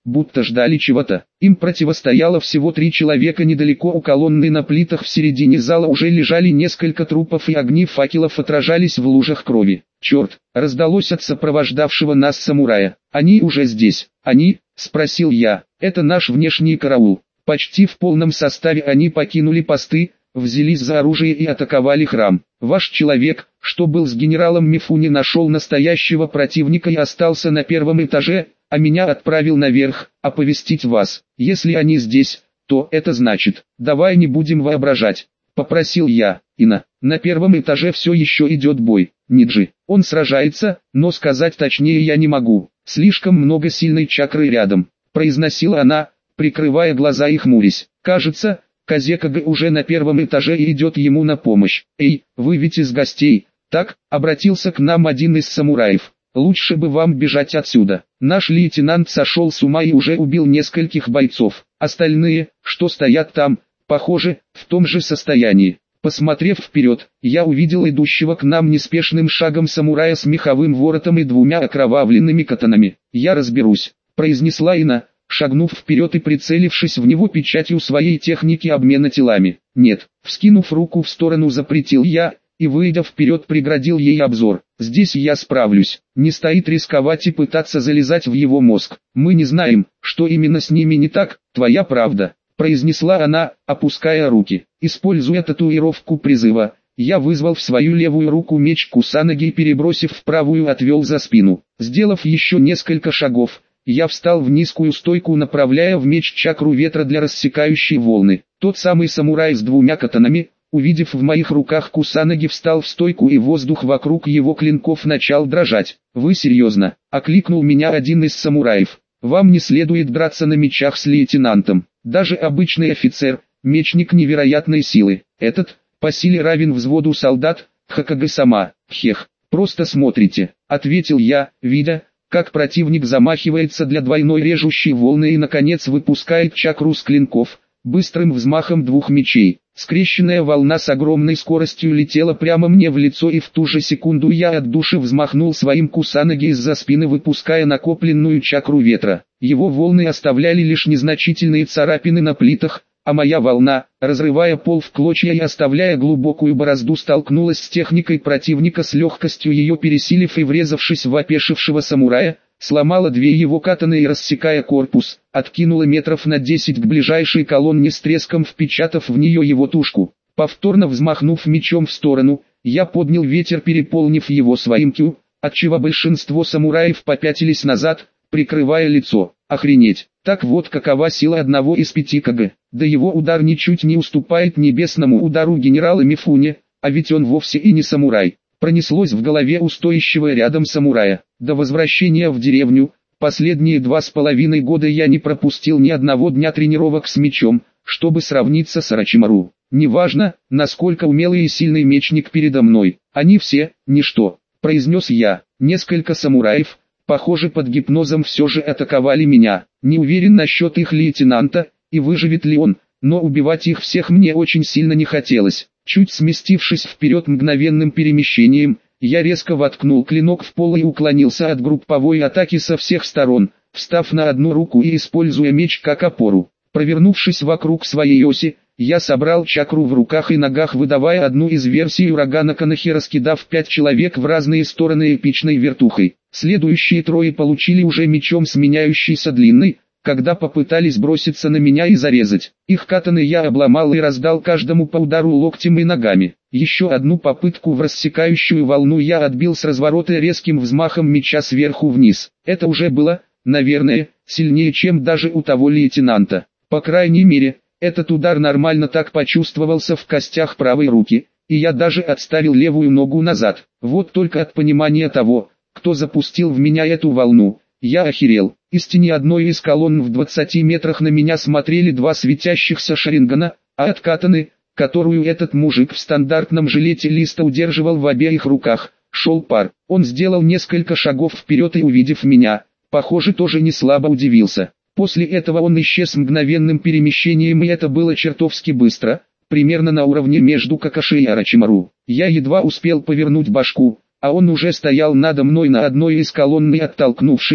будто ждали чего-то. Им противостояло всего три человека. Недалеко у колонны на плитах в середине зала уже лежали несколько трупов, и огни факелов отражались в лужах крови. «Черт!» — раздалось от сопровождавшего нас самурая. «Они уже здесь». «Они?» — спросил я. «Это наш внешний караул». Почти в полном составе они покинули посты, взялись за оружие и атаковали храм. Ваш человек, что был с генералом Мифуни, нашел настоящего противника и остался на первом этаже, а меня отправил наверх, оповестить вас. Если они здесь, то это значит, давай не будем воображать, попросил я. Ина, на первом этаже все еще идет бой. Ниджи, он сражается, но сказать точнее я не могу. Слишком много сильной чакры рядом, произносила она, прикрывая глаза и хмурясь. Кажется, Казекага уже на первом этаже и идет ему на помощь. «Эй, вы ведь из гостей, так?» — обратился к нам один из самураев. «Лучше бы вам бежать отсюда. Наш лейтенант сошел с ума и уже убил нескольких бойцов. Остальные, что стоят там, похоже, в том же состоянии». Посмотрев вперед, я увидел идущего к нам неспешным шагом самурая с меховым воротом и двумя окровавленными катанами. «Я разберусь», — произнесла Ина, шагнув вперед и прицелившись в него печатью своей техники обмена телами. «Нет», — вскинув руку в сторону, запретил я, и, выйдя вперед, преградил ей обзор. «Здесь я справлюсь». Не стоит рисковать и пытаться залезать в его мозг. «Мы не знаем, что именно с ними не так, твоя правда», — произнесла она, опуская руки. Используя татуировку призыва, я вызвал в свою левую руку меч Кусанаги и, перебросив в правую, отвел за спину. Сделав еще несколько шагов, я встал в низкую стойку, направляя в меч чакру ветра для рассекающей волны. Тот самый самурай с двумя катанами, увидев в моих руках Кусанаги, встал в стойку, и воздух вокруг его клинков начал дрожать. «Вы серьезно?» — окликнул меня один из самураев. «Вам не следует драться на мечах с лейтенантом. Даже обычный офицер, мечник невероятной силы. Этот, по силе равен взводу солдат, Хакага-сама. Хех, просто смотрите», — ответил я, видя, как противник замахивается для двойной режущей волны и, наконец, выпускает чакру с клинков. Быстрым взмахом двух мечей, скрещенная волна с огромной скоростью летела прямо мне в лицо, и в ту же секунду я от души взмахнул своим Кусанаги из-за спины, выпуская накопленную чакру ветра. Его волны оставляли лишь незначительные царапины на плитах, а моя волна, разрывая пол в клочья и оставляя глубокую борозду, столкнулась с техникой противника, с легкостью ее пересилив и, врезавшись в опешившего самурая, сломала две его катаны и, рассекая корпус, откинула метров на десять к ближайшей колонне, с треском впечатав в нее его тушку. Повторно взмахнув мечом в сторону, я поднял ветер, переполнив его своим кю, отчего большинство самураев попятились назад, прикрывая лицо. Охренеть! Так вот какова сила одного из пяти кг. Да его удар ничуть не уступает небесному удару генерала Мифуни, а ведь он вовсе и не самурай. Пронеслось в голове у стоящего рядом самурая. До возвращения в деревню, последние два с половиной года я не пропустил ни одного дня тренировок с мечом, чтобы сравниться с Орочимару. Неважно, насколько умелый и сильный мечник передо мной, они все – ничто, произнес я. Несколько самураев, похоже, под гипнозом все же атаковали меня. Не уверен насчет их лейтенанта, и выживет ли он, но убивать их всех мне очень сильно не хотелось. Чуть сместившись вперед мгновенным перемещением, я резко воткнул клинок в пол и уклонился от групповой атаки со всех сторон, встав на одну руку и используя меч как опору. Провернувшись вокруг своей оси, я собрал чакру в руках и ногах, выдавая одну из версий урагана Канахи, раскидав пять человек в разные стороны эпичной вертухой. Следующие трое получили уже мечом с меняющейся длиной, когда попытались броситься на меня и зарезать. Их катаны я обломал и раздал каждому по удару локтем и ногами. Еще одну попытку в рассекающую волну я отбил с разворота резким взмахом меча сверху вниз. Это уже было, наверное, сильнее, чем даже у того лейтенанта. По крайней мере, этот удар нормально так почувствовался в костях правой руки, и я даже отставил левую ногу назад. Вот только от понимания того, кто запустил в меня эту волну, я охерел. Из тени одной из колонн в двадцати метрах на меня смотрели два светящихся шарингана, а от катаны, которую этот мужик в стандартном жилете листа удерживал в обеих руках, шел пар. Он сделал несколько шагов вперед и, увидев меня, похоже, тоже не слабо удивился. После этого он исчез мгновенным перемещением, и это было чертовски быстро, примерно на уровне между Какаши и Орочимару. Я едва успел повернуть башку, а он уже стоял надо мной на одной из колонн и, оттолкнувшись,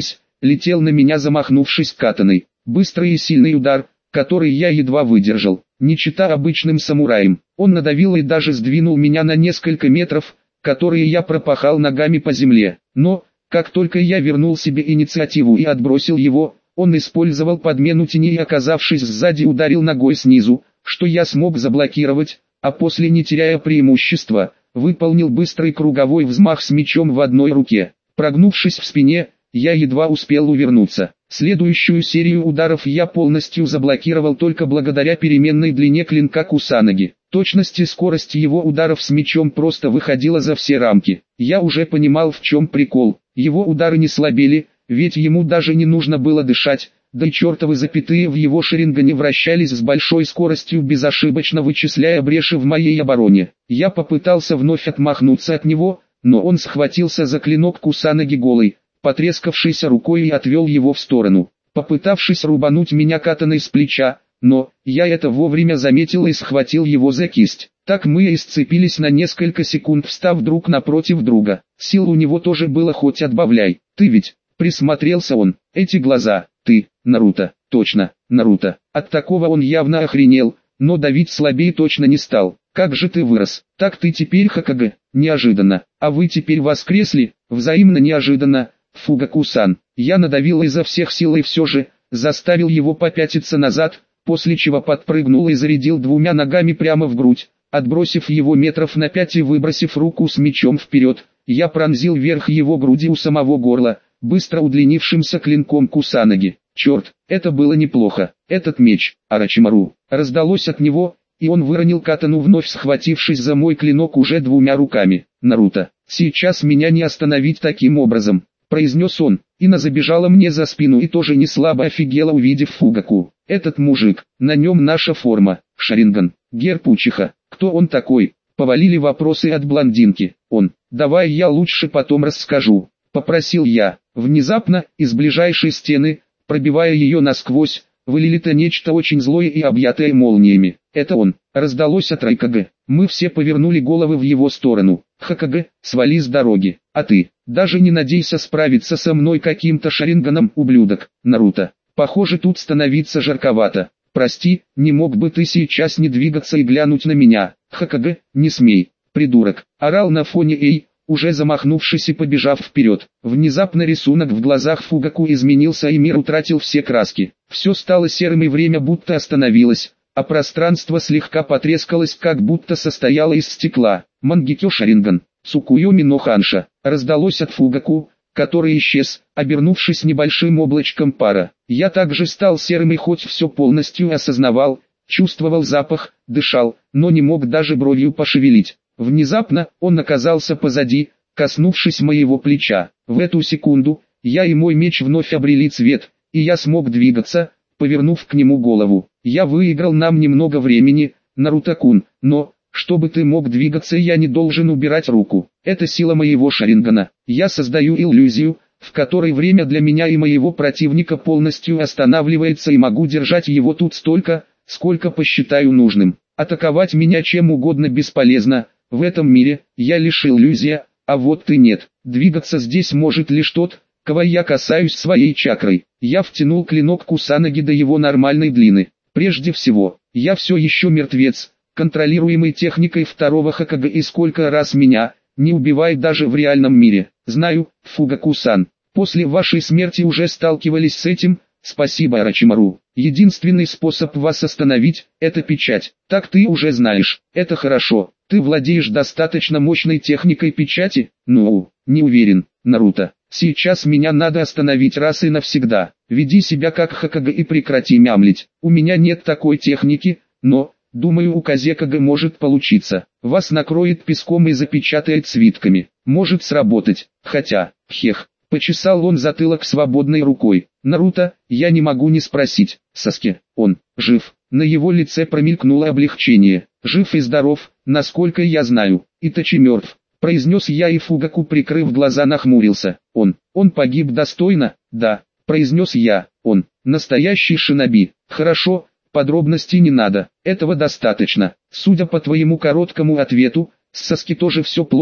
летел на меня, замахнувшись катаной. Быстрый и сильный удар, который я едва выдержал. Не чета обычным самураем, он надавил и даже сдвинул меня на несколько метров, которые я пропахал ногами по земле. Но, как только я вернул себе инициативу и отбросил его, он использовал подмену тени и, оказавшись сзади, ударил ногой снизу, что я смог заблокировать, а после, не теряя преимущества, выполнил быстрый круговой взмах с мечом в одной руке. Прогнувшись в спине, я едва успел увернуться. Следующую серию ударов я полностью заблокировал только благодаря переменной длине клинка Кусанаги. Точность и скорость его ударов с мечом просто выходила за все рамки. Я уже понимал, в чем прикол. Его удары не слабели, ведь ему даже не нужно было дышать, да и чертовы запятые в его шарингане вращались с большой скоростью, безошибочно вычисляя бреши в моей обороне. Я попытался вновь отмахнуться от него, но он схватился за клинок Кусанаги голой, потрескавшейся рукой, и отвел его в сторону, попытавшись рубануть меня катаной с плеча, но я это вовремя заметил и схватил его за кисть. Так мы и сцепились на несколько секунд, встав друг напротив друга. Сил у него тоже было хоть отбавляй. Ты ведь, присмотрелся он, эти глаза, ты, Наруто, точно, Наруто. От такого он явно охренел, но давить слабее точно не стал. Как же ты вырос, так ты теперь Хокаге, неожиданно, а вы теперь воскресли, взаимно неожиданно, Фугаку-сан. Я надавил изо всех сил и все же, заставил его попятиться назад, после чего подпрыгнул и зарядил двумя ногами прямо в грудь, отбросив его метров на пять и выбросив руку с мечом вперед, я пронзил верх его груди у самого горла, быстро удлинившимся клинком Кусанаги. Черт, это было неплохо. Этот меч, Орочимару, раздалось от него, и он выронил катану, вновь схватившись за мой клинок уже двумя руками. Наруто, сейчас меня не остановить таким образом, произнес он, и Ина забежала мне за спину и тоже не слабо офигела, увидев Фугаку. Этот мужик, на нем наша форма, Шаринган, герб Учиха, кто он такой? Повалили вопросы от блондинки. Он, давай я лучше потом расскажу, попросил я. Внезапно, из ближайшей стены, пробивая ее насквозь, вылилито нечто очень злое и объятое молниями. Это он, раздалось от Райкаге. Мы все повернули головы в его сторону. Хокаге, свали с дороги, а ты, даже не надейся справиться со мной каким-то шаринганом, ублюдок. Наруто, похоже, тут становиться жарковато. Прости, не мог бы ты сейчас не двигаться и глянуть на меня? Хокаге, не смей, придурок, орал на фоне Эй, уже замахнувшись и побежав вперед. Внезапно рисунок в глазах Фугаку изменился, и мир утратил все краски. Все стало серым, и время будто остановилось, а пространство слегка потрескалось, как будто состояло из стекла. Мангекё Шаринган, Цукуйоми но Ханша, раздалось от Фугаку, который исчез, обернувшись небольшим облачком пара. Я также стал серым и хоть все полностью осознавал, чувствовал запах, дышал, но не мог даже бровью пошевелить. Внезапно, он оказался позади, коснувшись моего плеча. В эту секунду, я и мой меч вновь обрели цвет, и я смог двигаться, повернув к нему голову. Я выиграл нам немного времени, Наруто-кун, но, чтобы ты мог двигаться, я не должен убирать руку. Это сила моего шарингана. Я создаю иллюзию, в которой время для меня и моего противника полностью останавливается, и могу держать его тут столько, сколько посчитаю нужным. Атаковать меня чем угодно бесполезно. В этом мире, я лишь иллюзия, а вот ты нет. Двигаться здесь может лишь тот, кого я касаюсь своей чакрой. Я втянул клинок Кусанаги до его нормальной длины. Прежде всего, я все еще мертвец, контролируемый техникой второго Хокаге, и сколько раз меня не убивай даже в реальном мире. Знаю, Фугаку-сан, после вашей смерти уже сталкивались с этим. Спасибо, Орочимару. Единственный способ вас остановить – это печать. Так ты уже знаешь. Это хорошо. Ты владеешь достаточно мощной техникой печати? Ну, не уверен, Наруто. Сейчас меня надо остановить раз и навсегда. Веди себя как Хокаге и прекрати мямлить. У меня нет такой техники, но, думаю, у Казекаге может получиться. Вас накроет песком и запечатает свитками. Может сработать. Хотя, хех. Почесал он затылок свободной рукой. Наруто, я не могу не спросить. Саске, он жив? На его лице промелькнуло облегчение. Жив и здоров, насколько я знаю. Итачи мертв, произнес я, и Фугаку, прикрыв глаза, нахмурился. Он, он погиб достойно? Да, произнес я. Он, настоящий шиноби. Хорошо, подробностей не надо, этого достаточно. Судя по твоему короткому ответу, с Саски тоже все плохо.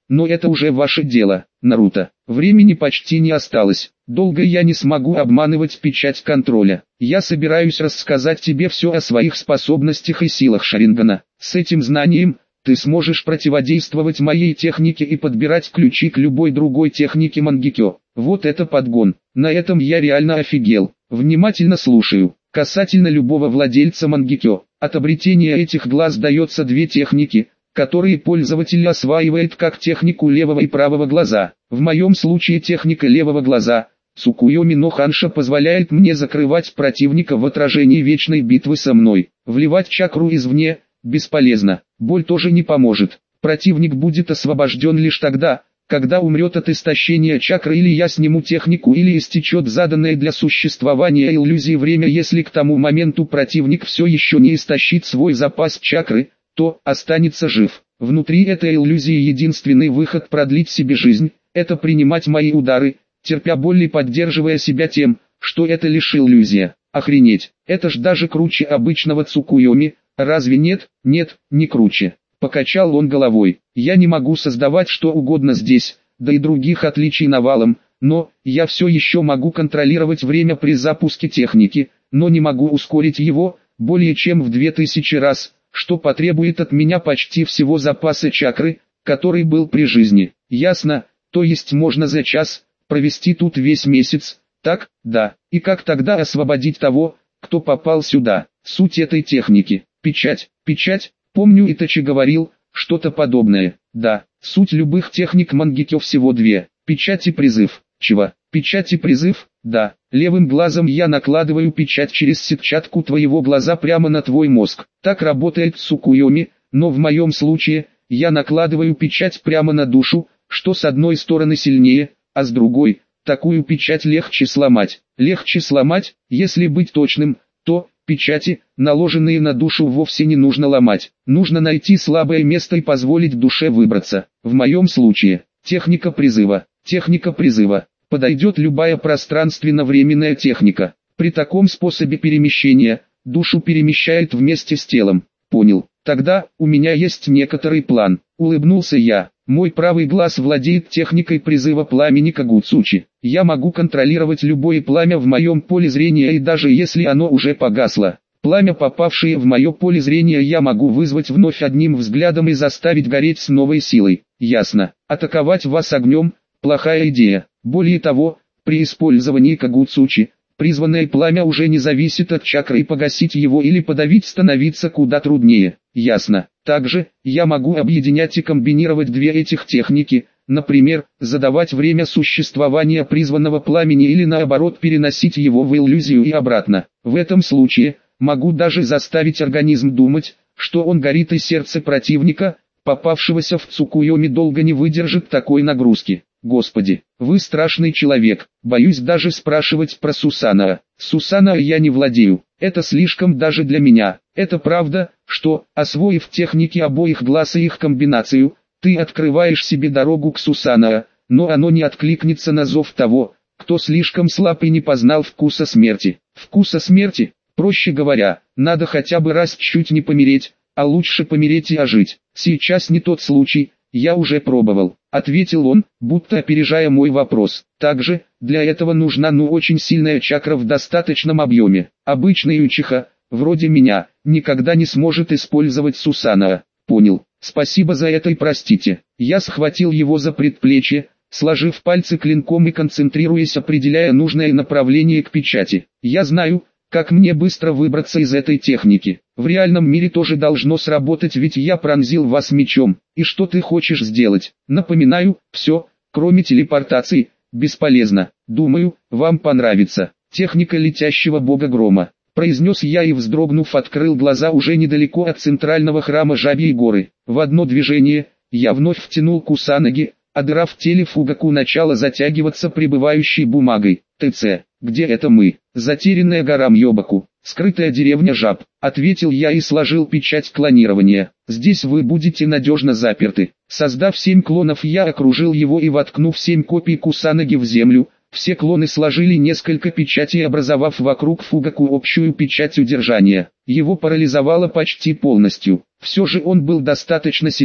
но это уже ваше дело, Наруто. Времени почти не осталось, долго я не смогу обманывать печать контроля. Я собираюсь рассказать тебе все о своих способностях и силах Шарингана. С этим знанием ты сможешь противодействовать моей технике и подбирать ключи к любой другой технике Мангекё. Вот это подгон. На этом я реально офигел. Внимательно слушаю. Касательно любого владельца Мангекё, от обретения этих глаз дается две техники, которые пользователь осваивает как технику левого и правого глаза. В моем случае техника левого глаза, Цукуйоми но Ханша, позволяет мне закрывать противника в отражении вечной битвы со мной. Вливать чакру извне бесполезно, боль тоже не поможет. Противник будет освобожден лишь тогда, когда умрет от истощения чакры, или я сниму технику, или истечет заданное для существования иллюзии время. Если к тому моменту противник все еще не истощит свой запас чакры, то останется жив. Внутри этой иллюзии единственный выход продлить себе жизнь – это принимать мои удары, терпя боль и поддерживая себя тем, что это лишь иллюзия. Охренеть, это ж даже круче обычного Цукуйоми, разве нет? Нет, не круче. Покачал он головой. Я не могу создавать что угодно здесь, да и других отличий навалом, но я все еще могу контролировать время при запуске техники, но не могу ускорить его более чем в две тысячи раз, что потребует от меня почти всего запаса чакры, который был при жизни. Ясно, то есть можно за час провести тут весь месяц, так? Да. И как тогда освободить того, кто попал сюда? Суть этой техники. Печать. Печать. Помню, Итачи говорил что-то подобное. Да, суть любых техник Мангекё всего две. Печать и призыв. Чего? Печать и призыв? Да. Левым глазом я накладываю печать через сетчатку твоего глаза прямо на твой мозг. Так работает Цукуйоми, но в моем случае, я накладываю печать прямо на душу, что с одной стороны сильнее, а с другой, такую печать легче сломать. Легче сломать, если быть точным, то печати, наложенные на душу, вовсе не нужно ломать. Нужно найти слабое место и позволить душе выбраться. В моем случае, техника призыва. Техника призыва. Подойдет любая пространственно-временная техника. При таком способе перемещения, душу перемещает вместе с телом. Понял. Тогда, у меня есть некоторый план. Улыбнулся я. Мой правый глаз владеет техникой призыва пламени Кагуцучи. Я могу контролировать любое пламя в моем поле зрения, и даже если оно уже погасло, пламя, попавшее в мое поле зрения, я могу вызвать вновь одним взглядом и заставить гореть с новой силой. Ясно. Атаковать вас огнем – плохая идея. Более того, при использовании Кагуцучи, призванное пламя уже не зависит от чакры, и погасить его или подавить становится куда труднее. Ясно. Также, я могу объединять и комбинировать две этих техники, например, задавать время существования призванного пламени или наоборот переносить его в иллюзию и обратно. В этом случае, могу даже заставить организм думать, что он горит, и сердце противника, попавшегося в Цукуйоми, долго не выдержит такой нагрузки. Господи, вы страшный человек, боюсь даже спрашивать про Сусанаа. Сусанаа я не владею, это слишком даже для меня. Это правда, что, освоив техники обоих глаз и их комбинацию, ты открываешь себе дорогу к Сусанаа, но оно не откликнется на зов того, кто слишком слаб и не познал вкуса смерти. Вкуса смерти, проще говоря, надо хотя бы раз чуть не помереть, а лучше помереть и ожить. Сейчас не тот случай. «Я уже пробовал», — ответил он, будто опережая мой вопрос. «Также, для этого нужна ну очень сильная чакра в достаточном объеме. Обычный учиха, вроде меня, никогда не сможет использовать Сусанаа». «Понял, спасибо за это и простите». Я схватил его за предплечье, сложив пальцы клинком и концентрируясь, определяя нужное направление к печати. «Я знаю, как мне быстро выбраться из этой техники. В реальном мире тоже должно сработать, ведь я пронзил вас мечом. И что ты хочешь сделать? Напоминаю, все, кроме телепортации, бесполезно. Думаю, вам понравится. Техника летящего бога грома», произнес я и, вздрогнув, открыл глаза уже недалеко от центрального храма Жабьей горы. В одно движение, я вновь втянул Кусанаги, а дыра в теле Фугаку начала затягиваться прибывающей бумагой. «ТЦ, где это мы?» «Затерянная гора Мьёбаку, скрытая деревня жаб», — ответил я и сложил печать клонирования. «Здесь вы будете надежно заперты». Создав семь клонов, я окружил его и, воткнув семь копий Кусанаги в землю, все клоны сложили несколько печатей, образовав вокруг Фугаку общую печать удержания. Его парализовало почти полностью. Все же он был достаточно силен,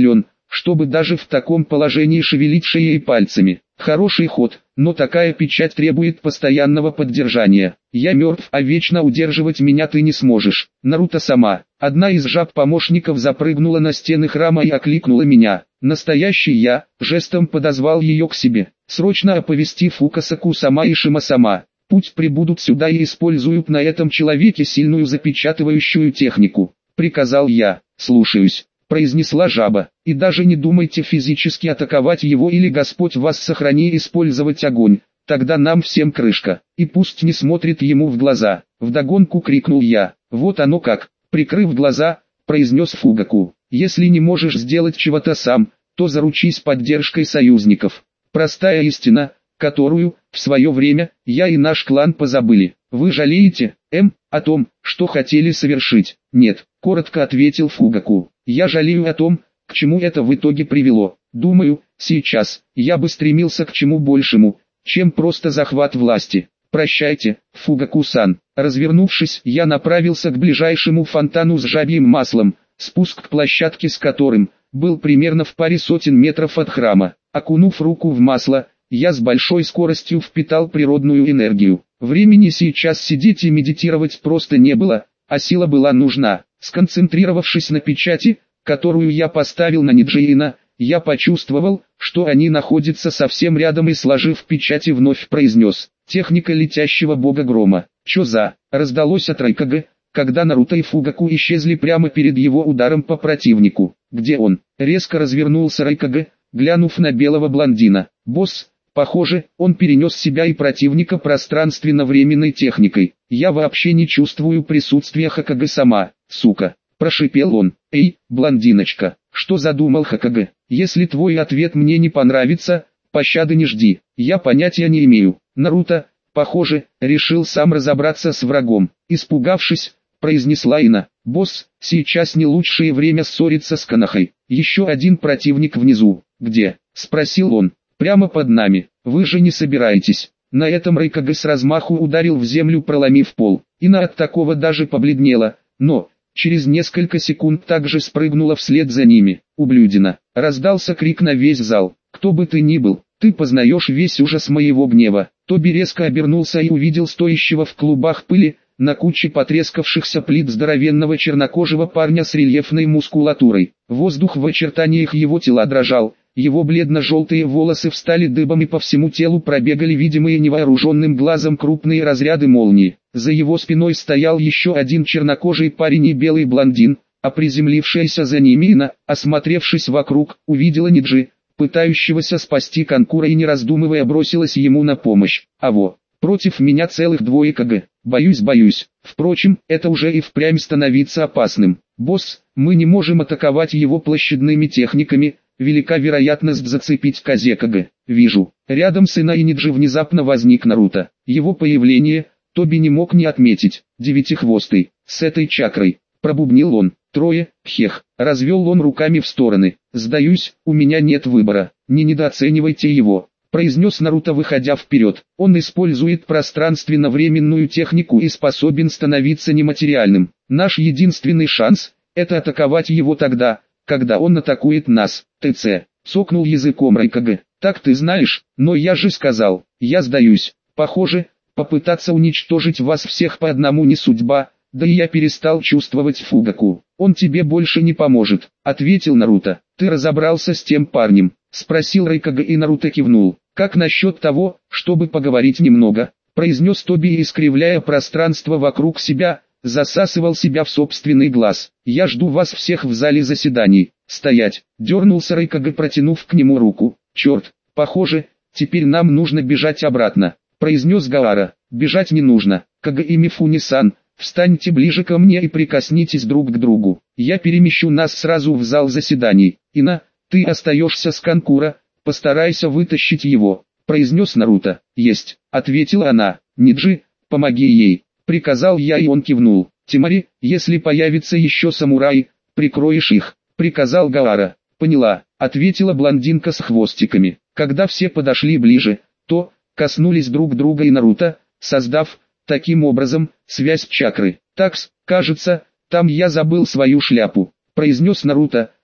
чтобы даже в таком положении шевелить шеей и пальцами. Хороший ход, но такая печать требует постоянного поддержания. Я мертв, а вечно удерживать меня ты не сможешь. Наруто-сама. Одна из жаб-помощников запрыгнула на стены храма и окликнула меня. Настоящий я, жестом подозвал ее к себе. Срочно оповести Фукасаку-сама и Шима-сама. Путь прибудут сюда и используют на этом человеке сильную запечатывающую технику. Приказал я. Слушаюсь. Произнесла жаба, и даже не думайте физически атаковать его или Господь вас сохрани использовать огонь, тогда нам всем крышка, и пусть не смотрит ему в глаза. Вдогонку крикнул я, вот оно как, прикрыв глаза, произнес Фугаку, если не можешь сделать чего-то сам, то заручись поддержкой союзников. Простая истина, которую, в свое время, я и наш клан позабыли. Вы жалеете, М, о том, что хотели совершить? Нет, коротко ответил Фугаку. Я жалею о том, к чему это в итоге привело. Думаю, сейчас, я бы стремился к чему большему, чем просто захват власти. Прощайте, Фугаку-сан. Развернувшись, я направился к ближайшему фонтану с жабьим маслом, спуск к площадке с которым был примерно в паре сотен метров от храма. Окунув руку в масло, я с большой скоростью впитал природную энергию. Времени сейчас сидеть и медитировать просто не было, а сила была нужна. Сконцентрировавшись на печати, которую я поставил на Ниджиина, я почувствовал, что они находятся совсем рядом и сложив печати вновь произнес. Техника летящего бога грома. Чё за? Раздалось от Райкаге, когда Наруто и Фугаку исчезли прямо перед его ударом по противнику. Где он? Резко развернулся Райкаге, глянув на белого блондина. Босс, похоже, он перенес себя и противника пространственно-временной техникой. Я вообще не чувствую присутствия Хокаге-сама, сука. Прошипел он. Эй, блондиночка, что задумал Хокаге? Если твой ответ мне не понравится, пощады не жди. Я понятия не имею. Наруто, похоже, решил сам разобраться с врагом. Испугавшись, произнесла Ина. Босс, сейчас не лучшее время ссориться с Конохой. Еще один противник внизу. Где? Спросил он. Прямо под нами. Вы же не собираетесь. На этом Райкаге с размаху ударил в землю, проломив пол. Ина от такого даже побледнела, но через несколько секунд также спрыгнула вслед за ними. Ублюдина. Раздался крик на весь зал. Кто бы ты ни был, ты познаешь весь ужас моего гнева. Тоби резко обернулся и увидел стоящего в клубах пыли, на куче потрескавшихся плит здоровенного чернокожего парня с рельефной мускулатурой. Воздух в очертаниях его тела дрожал. Его бледно-желтые волосы встали дыбом и по всему телу пробегали видимые невооруженным глазом крупные разряды молнии. За его спиной стоял еще один чернокожий парень и белый блондин, а приземлившаяся за ними Ина, осмотревшись вокруг, увидела Ниджи, пытающегося спасти Канкура и не раздумывая бросилась ему на помощь. Аво, против меня целых двое КГ, боюсь, боюсь. Впрочем, это уже и впрямь становится опасным. Босс, мы не можем атаковать его площадными техниками. Велика вероятность зацепить Казекага. Вижу. Рядом с Ина и Ниджи внезапно возник Наруто. Его появление Тоби не мог не отметить. Девятихвостый. С этой чакрой. Пробубнил он. Трое. Хех. Развел он руками в стороны. Сдаюсь, у меня нет выбора. Не недооценивайте его. Произнес Наруто, выходя вперед. Он использует пространственно-временную технику и способен становиться нематериальным. Наш единственный шанс – это атаковать его тогда, когда он атакует нас. ТЦ. Цокнул языком Райкаге. Так ты знаешь, но я же сказал, я сдаюсь. Похоже, попытаться уничтожить вас всех по одному не судьба, да и я перестал чувствовать Фугаку. Он тебе больше не поможет, ответил Наруто. Ты разобрался с тем парнем? Спросил Райкаге, и Наруто кивнул. Как насчет того, чтобы поговорить немного? Произнес Тоби, искривляя пространство вокруг себя, засасывал себя в собственный глаз. Я жду вас всех в зале заседаний. Стоять! Дернулся Райкаге, протянув к нему руку. Черт, похоже, теперь нам нужно бежать обратно, произнес Гаара. Бежать не нужно. Кага и Мифуни-сан, встаньте ближе ко мне и прикоснитесь друг к другу. Я перемещу нас сразу в зал заседаний. Ина, ты остаешься с Канкура, постарайся вытащить его, произнес Наруто. Есть, ответила она. Ниджи, помоги ей, приказал я, и он кивнул. Тимари, если появится еще самурай, прикроешь их, приказал Гаара. Поняла, ответила блондинка с хвостиками. Когда все подошли ближе, то коснулись друг друга и Наруто, создав, таким образом, связь чакры. Такс, кажется, там я забыл свою шляпу, произнес Наруто,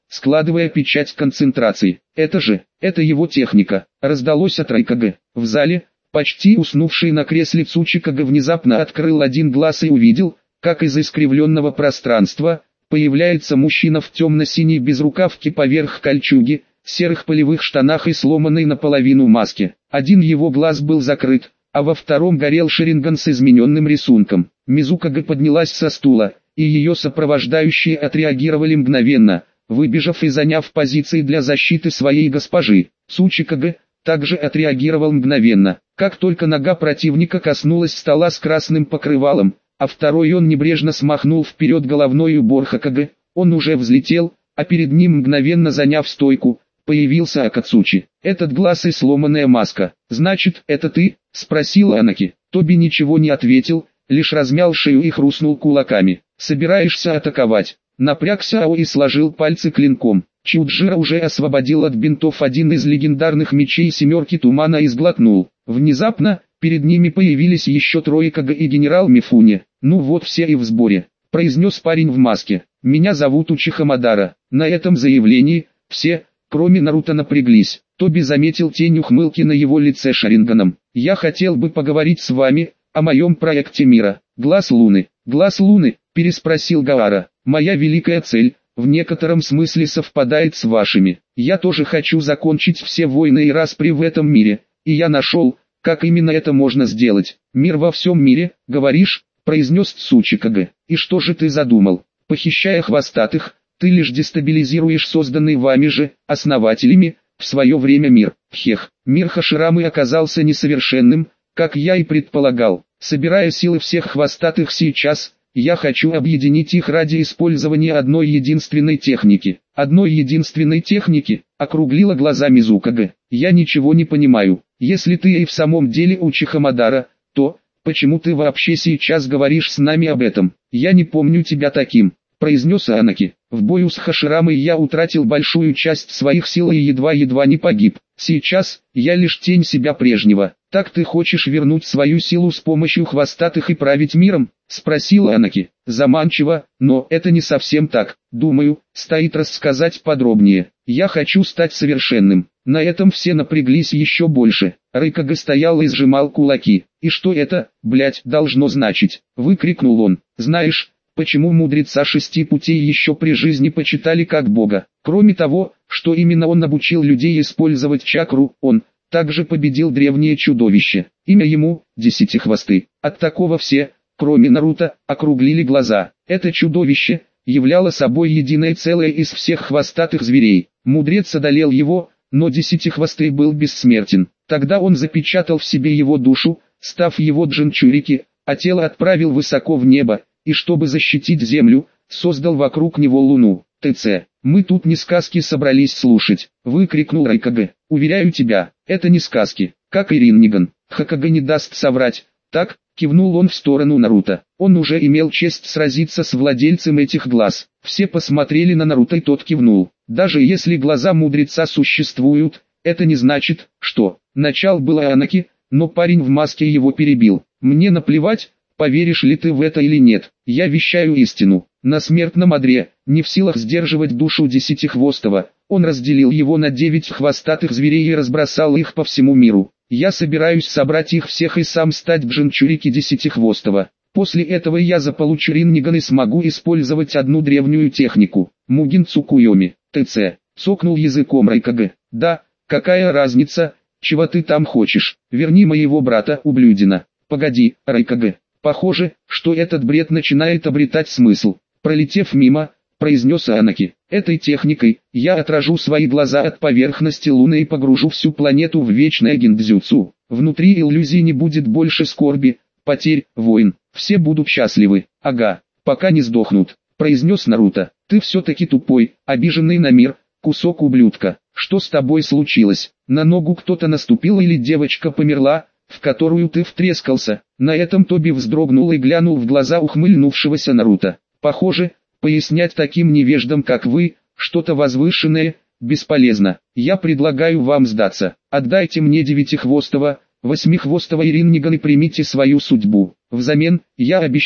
складывая печать концентрации. Это же, это его техника, раздалось от Райкага. В зале, почти уснувший на кресле Цучикага внезапно открыл один глаз и увидел, как из искривленного пространства появляется мужчина в темно-синей безрукавке поверх кольчуги, серых полевых штанах и сломанной наполовину маске. Один его глаз был закрыт, а во втором горел шаринган с измененным рисунком. Мизукага поднялась со стула, и ее сопровождающие отреагировали мгновенно, выбежав и заняв позиции для защиты своей госпожи. Цучикага также отреагировал мгновенно. Как только нога противника коснулась стола с красным покрывалом, а второй он небрежно смахнул вперед головной убор Хокаге, он уже взлетел, а перед ним, мгновенно заняв стойку, появился Акацучи. Этот глаз и сломанная маска. «Значит, это ты?» — спросила Анаки. Тоби ничего не ответил, лишь размял шею и хрустнул кулаками. «Собираешься атаковать?» Напрягся Ао и сложил пальцы клинком. Чуджира уже освободил от бинтов один из легендарных мечей семерки тумана и сглотнул. Внезапно, перед ними появились еще трое Кага и генерал Мифуни. «Ну вот все и в сборе», — произнес парень в маске. «Меня зовут Учиха Мадара». На этом заявлении, все, кроме Наруто, напряглись. Тоби заметил тень ухмылки на его лице шаринганом. «Я хотел бы поговорить с вами о моем проекте мира. Глаз Луны». «Глаз Луны?» — переспросил Гаара. «Моя великая цель в некотором смысле совпадает с вашими. Я тоже хочу закончить все войны и распри в этом мире, и я нашел, как именно это можно сделать». «Мир во всем мире, говоришь?» — произнес Цучикага. «И что же ты задумал? Похищая хвостатых, ты лишь дестабилизируешь созданный вами же, основателями, в свое время мир». «Хех, мир Хаширамы оказался несовершенным, как я и предполагал. Собирая силы всех хвостатых сейчас, я хочу объединить их ради использования одной единственной техники». «Одной единственной техники?» — округлила глаза Мизукага. «Я ничего не понимаю. Если ты и в самом деле Учиха Мадара, то почему ты вообще сейчас говоришь с нами об этом? Я не помню тебя таким», — произнес Анаки. «В бою с Хаширамой я утратил большую часть своих сил и едва-едва не погиб. Сейчас я лишь тень себя прежнего. Так ты хочешь вернуть свою силу с помощью хвостатых и править миром?» — спросил Анаки. Заманчиво, но это не совсем так. Думаю, стоит рассказать подробнее. Я хочу стать совершенным. На этом все напряглись еще больше. Райкага стоял и сжимал кулаки. «И что это, блять, должно значить?» — выкрикнул он. «Знаешь, почему мудреца шести путей еще при жизни почитали как бога? Кроме того, что именно он обучил людей использовать чакру, он также победил древнее чудовище. Имя ему — Десятихвосты. От такого все, кроме Наруто, округлили глаза. Это чудовище являло собой единое целое из всех хвостатых зверей. Мудрец одолел его, но Десятихвостый был бессмертен. Тогда он запечатал в себе его душу, став его джинчурики, а тело отправил высоко в небо, и чтобы защитить землю, создал вокруг него луну. «ТЦ, мы тут не сказки собрались слушать», — выкрикнул Райкага. «Уверяю тебя, это не сказки, как и Ринниган. Хокага не даст соврать». «Так», — кивнул он в сторону Наруто. Он уже имел честь сразиться с владельцем этих глаз. Все посмотрели на Наруто, и тот кивнул. «Даже если глаза мудреца существуют, это не значит, что...» Начал было Анаки, но парень в маске его перебил. «Мне наплевать, поверишь ли ты в это или нет, я вещаю истину». На смертном одре, не в силах сдерживать душу Десятихвостого, он разделил его на девять хвостатых зверей и разбросал их по всему миру. «Я собираюсь собрать их всех и сам стать джинчурики Десятихвостого. После этого я заполучу Ринниган и смогу использовать одну древнюю технику. Мугин Цукуйоми, ТЦ», — цокнул языком Райкага. «Да, какая разница, чего ты там хочешь? Верни моего брата, ублюдина». «Погоди, Райкага, похоже, что этот бред начинает обретать смысл». Пролетев мимо, произнес Анаки. «Этой техникой я отражу свои глаза от поверхности Луны и погружу всю планету в вечное гиндзюцу. Внутри иллюзий не будет больше скорби, потерь, войн. Все будут счастливы. Ага, пока не сдохнут», — произнес Наруто. «Ты все-таки тупой, обиженный на мир, кусок ублюдка. Что с тобой случилось? На ногу кто-то наступил или девочка померла, в которую ты втрескался?» На этом Тоби вздрогнул и глянул в глаза ухмыльнувшегося Наруто. «Похоже, пояснять таким невеждам, как вы, что-то возвышенное, бесполезно. Я предлагаю вам сдаться. Отдайте мне Девятихвостого, Восьмихвостого и Ринниган и примите свою судьбу. Взамен, я обещаю,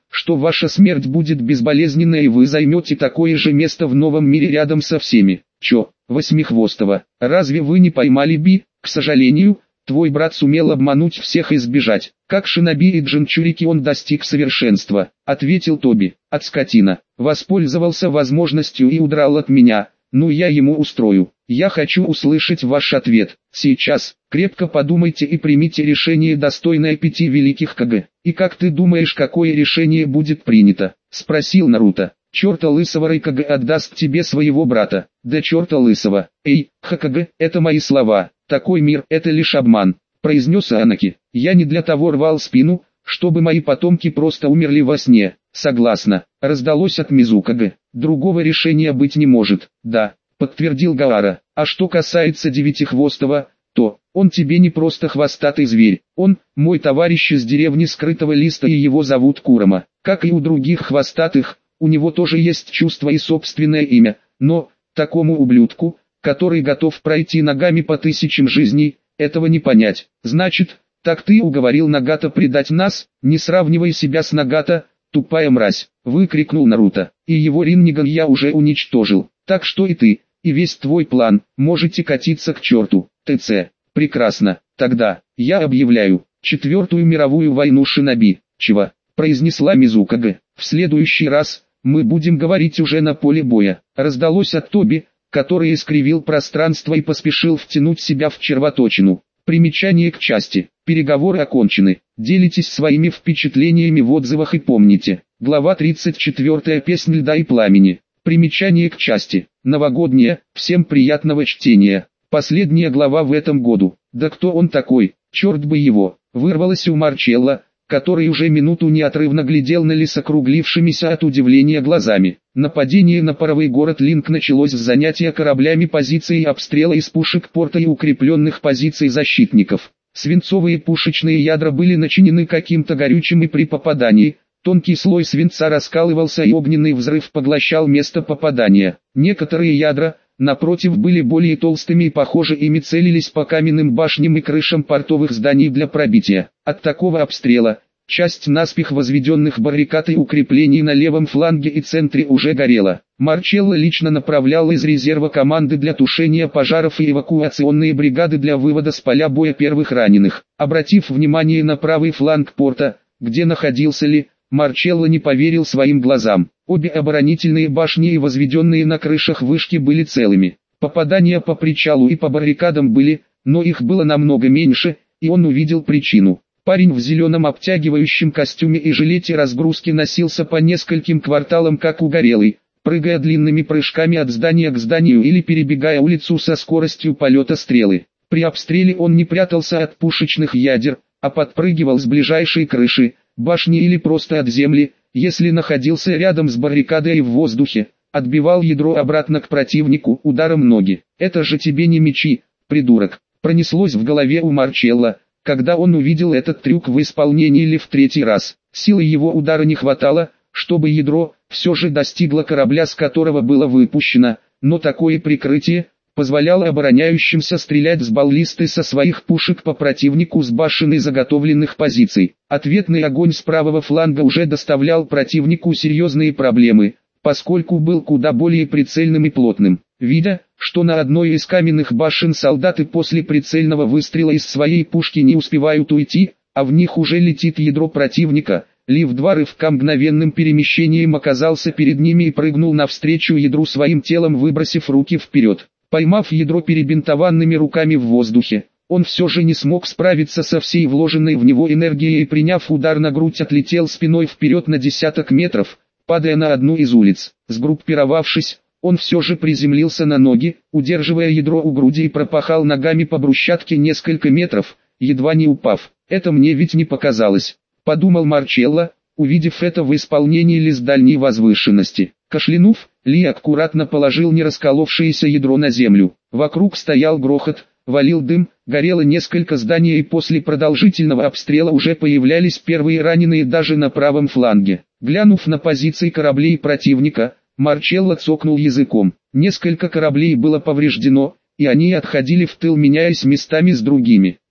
что ваша смерть будет безболезненной и вы займете такое же место в новом мире рядом со всеми. Чё, Восьмихвостого, разве вы не поймали Би? К сожалению, твой брат сумел обмануть всех и сбежать. Как шиноби и джинчурики он достиг совершенства, ответил Тоби. От скотина, воспользовался возможностью и удрал от меня. Ну я ему устрою. Я хочу услышать ваш ответ. Сейчас, крепко подумайте и примите решение, достойное пяти великих КГ. И как ты думаешь, какое решение будет принято? Спросил Наруто. Черта лысого, Рейкага отдаст тебе своего брата. Да черта лысого. Эй, Хокage, это мои слова. Такой мир, это лишь обман. Произнес Анаки. Я не для того рвал спину, чтобы мои потомки просто умерли во сне. Согласна. Раздалось от Мизукage. Другого решения быть не может. Да, подтвердил Гаара. А что касается Девятихвостого, то он тебе не просто хвостатый зверь. Он мой товарищ из деревни Скрытого Листа и его зовут Курома. Как и у других хвостатых, у него тоже есть чувство и собственное имя, но такому ублюдку, который готов пройти ногами по тысячам жизней, этого не понять. Значит, так ты уговорил Нагата предать нас? Не сравнивай себя с Нагата, тупая мразь, выкрикнул Наруто. И его Ринниган я уже уничтожил, так что и ты, и весь твой план, можете катиться к черту. ТЦ. Прекрасно, тогда, я объявляю, четвертую мировую войну шиноби. Чего? Произнесла Мизукage. В следующий раз мы будем говорить уже на поле боя. Раздалось от Тоби, который искривил пространство и поспешил втянуть себя в червоточину. Примечание к части. Переговоры окончены. Делитесь своими впечатлениями в отзывах и помните. Глава тридцать четыре. Песнь льда и пламени. Примечание к части. Новогодняя. Всем приятного чтения. Последняя глава в этом году. Да кто он такой? Черт бы его. Вырвалось у Марчелло, который уже минуту неотрывно глядел на лес округлившимися от удивления глазами. Нападение на паровой город Линк началось с занятия кораблями позиций и обстрела из пушек порта и укрепленных позиций защитников. Свинцовые пушечные ядра были начинены каким-то горючим и при попадании, тонкий слой свинца раскалывался и огненный взрыв поглощал место попадания. Некоторые ядра, напротив, были более толстыми и похоже ими целились по каменным башням и крышам портовых зданий для пробития. От такого обстрела, часть наспех возведенных баррикад и укреплений на левом фланге и центре уже горела. Марчелло лично направлял из резерва команды для тушения пожаров и эвакуационные бригады для вывода с поля боя первых раненых. Обратив внимание на правый фланг порта, где находился Ли, Марчелло не поверил своим глазам. Обе оборонительные башни и возведенные на крышах вышки были целыми. Попадания по причалу и по баррикадам были, но их было намного меньше, и он увидел причину. Парень в зеленом обтягивающем костюме и жилете разгрузки носился по нескольким кварталам как угорелый, прыгая длинными прыжками от здания к зданию или перебегая улицу со скоростью полета стрелы. При обстреле он не прятался от пушечных ядер, а подпрыгивал с ближайшей крыши, башни или просто от земли, если находился рядом с баррикадой в воздухе, отбивал ядро обратно к противнику ударом ноги. «Это же тебе не мечи, придурок!» Пронеслось в голове у Марчелло, когда он увидел этот трюк в исполнении Ли в третий раз. Силы его удара не хватало, чтобы ядро все же достигло корабля, с которого было выпущено, но такое прикрытие позволяло обороняющимся стрелять с баллисты со своих пушек по противнику с башен и заготовленных позиций. Ответный огонь с правого фланга уже доставлял противнику серьезные проблемы, поскольку был куда более прицельным и плотным. Видя, что на одной из каменных башен солдаты после прицельного выстрела из своей пушки не успевают уйти, а в них уже летит ядро противника, Ли в два рывка мгновенным перемещением оказался перед ними и прыгнул навстречу ядру своим телом, выбросив руки вперед. Поймав ядро перебинтованными руками в воздухе, он все же не смог справиться со всей вложенной в него энергией и, приняв удар на грудь, отлетел спиной вперед на десяток метров, падая на одну из улиц. Сгруппировавшись, он все же приземлился на ноги, удерживая ядро у груди, и пропахал ногами по брусчатке несколько метров, едва не упав. «Это мне ведь не показалось», — подумал Марчелло, увидев это в исполнении Ли с дальней возвышенности. Кашлянув, Ли аккуратно положил нерасколовшееся ядро на землю. Вокруг стоял грохот, валил дым, горело несколько зданий, и после продолжительного обстрела уже появлялись первые раненые даже на правом фланге. Глянув на позиции кораблей противника, Марчелло цокнул языком. Несколько кораблей было повреждено, и они отходили в тыл, меняясь местами с другими.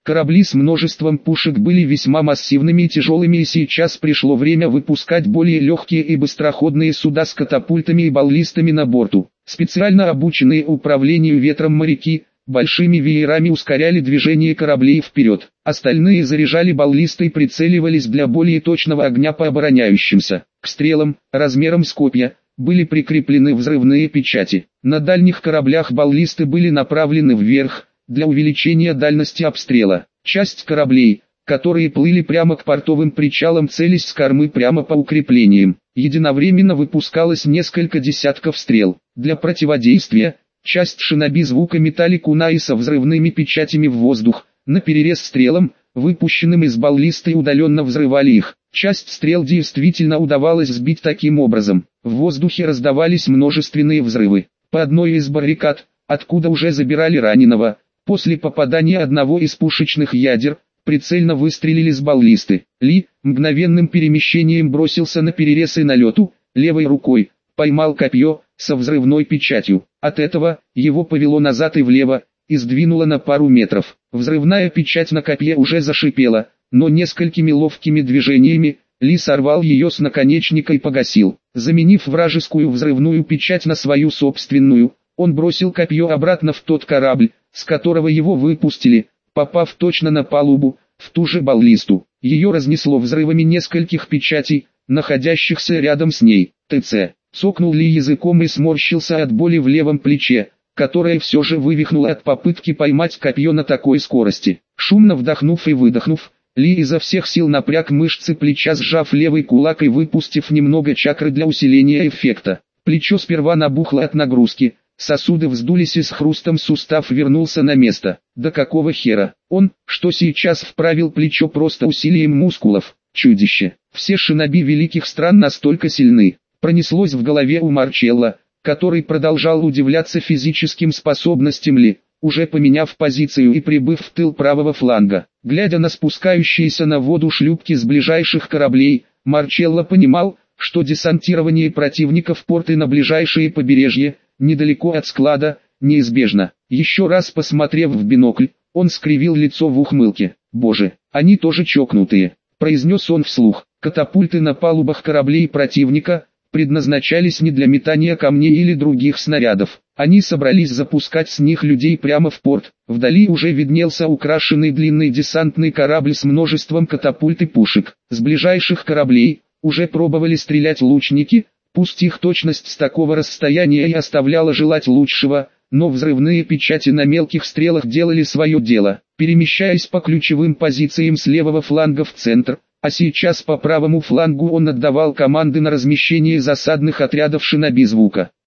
Корабли с множеством пушек были весьма массивными и тяжелыми, и сейчас пришло время выпускать более легкие и быстроходные суда с катапультами и баллистами на борту. Специально обученные управлению ветром моряки большими веерами ускоряли движение кораблей вперед. Остальные заряжали баллисты и прицеливались для более точного огня по обороняющимся. К стрелам, размером с копья, были прикреплены взрывные печати. На дальних кораблях баллисты были направлены вверх, для увеличения дальности обстрела. Часть кораблей, которые плыли прямо к портовым причалам, целясь с кормы прямо по укреплениям. Единовременно выпускалось несколько десятков стрел. Для противодействия, часть шиноби звука метали кунаи со взрывными печатями в воздух, наперерез стрелам, выпущенным из баллисты, и удаленно взрывали их. Часть стрел действительно удавалось сбить таким образом. В воздухе раздавались множественные взрывы. По одной из баррикад, откуда уже забирали раненого, после попадания одного из пушечных ядер, прицельно выстрелили с баллисты. Ли, мгновенным перемещением бросился на перерез и на лету, левой рукой, поймал копье, со взрывной печатью. От этого, его повело назад и влево, и сдвинуло на пару метров. Взрывная печать на копье уже зашипела, но несколькими ловкими движениями, Ли сорвал ее с наконечника и погасил. Заменив вражескую взрывную печать на свою собственную, он бросил копье обратно в тот корабль, с которого его выпустили, попав точно на палубу, в ту же баллисту. Ее разнесло взрывами нескольких печатей, находящихся рядом с ней. ТЦ. Цокнул Ли языком и сморщился от боли в левом плече, которое все же вывихнуло от попытки поймать копье на такой скорости. Шумно вдохнув и выдохнув, Ли изо всех сил напряг мышцы плеча, сжав левый кулак и выпустив немного чакры для усиления эффекта. Плечо сперва набухло от нагрузки, сосуды вздулись и с хрустом сустав вернулся на место. Да какого хера? Он, что сейчас вправил плечо просто усилием мускулов? Чудище. Все шиноби великих стран настолько сильны. Пронеслось в голове у Марчелло, который продолжал удивляться физическим способностям Ли, уже поменяв позицию и прибыв в тыл правого фланга. Глядя на спускающиеся на воду шлюпки с ближайших кораблей, Марчелло понимал, что десантирование противника в порты на ближайшие побережья, недалеко от склада, неизбежно. Еще раз посмотрев в бинокль, он скривил лицо в ухмылке. «Боже, они тоже чокнутые», — произнес он вслух. Катапульты на палубах кораблей противника предназначались не для метания камней или других снарядов. Они собрались запускать с них людей прямо в порт. Вдали уже виднелся украшенный длинный десантный корабль с множеством катапульт и пушек. С ближайших кораблей уже пробовали стрелять лучники, пусть их точность с такого расстояния и оставляла желать лучшего, но взрывные печати на мелких стрелах делали свое дело. Перемещаясь по ключевым позициям с левого фланга в центр, а сейчас по правому флангу он отдавал команды на размещение засадных отрядов шиноби звука.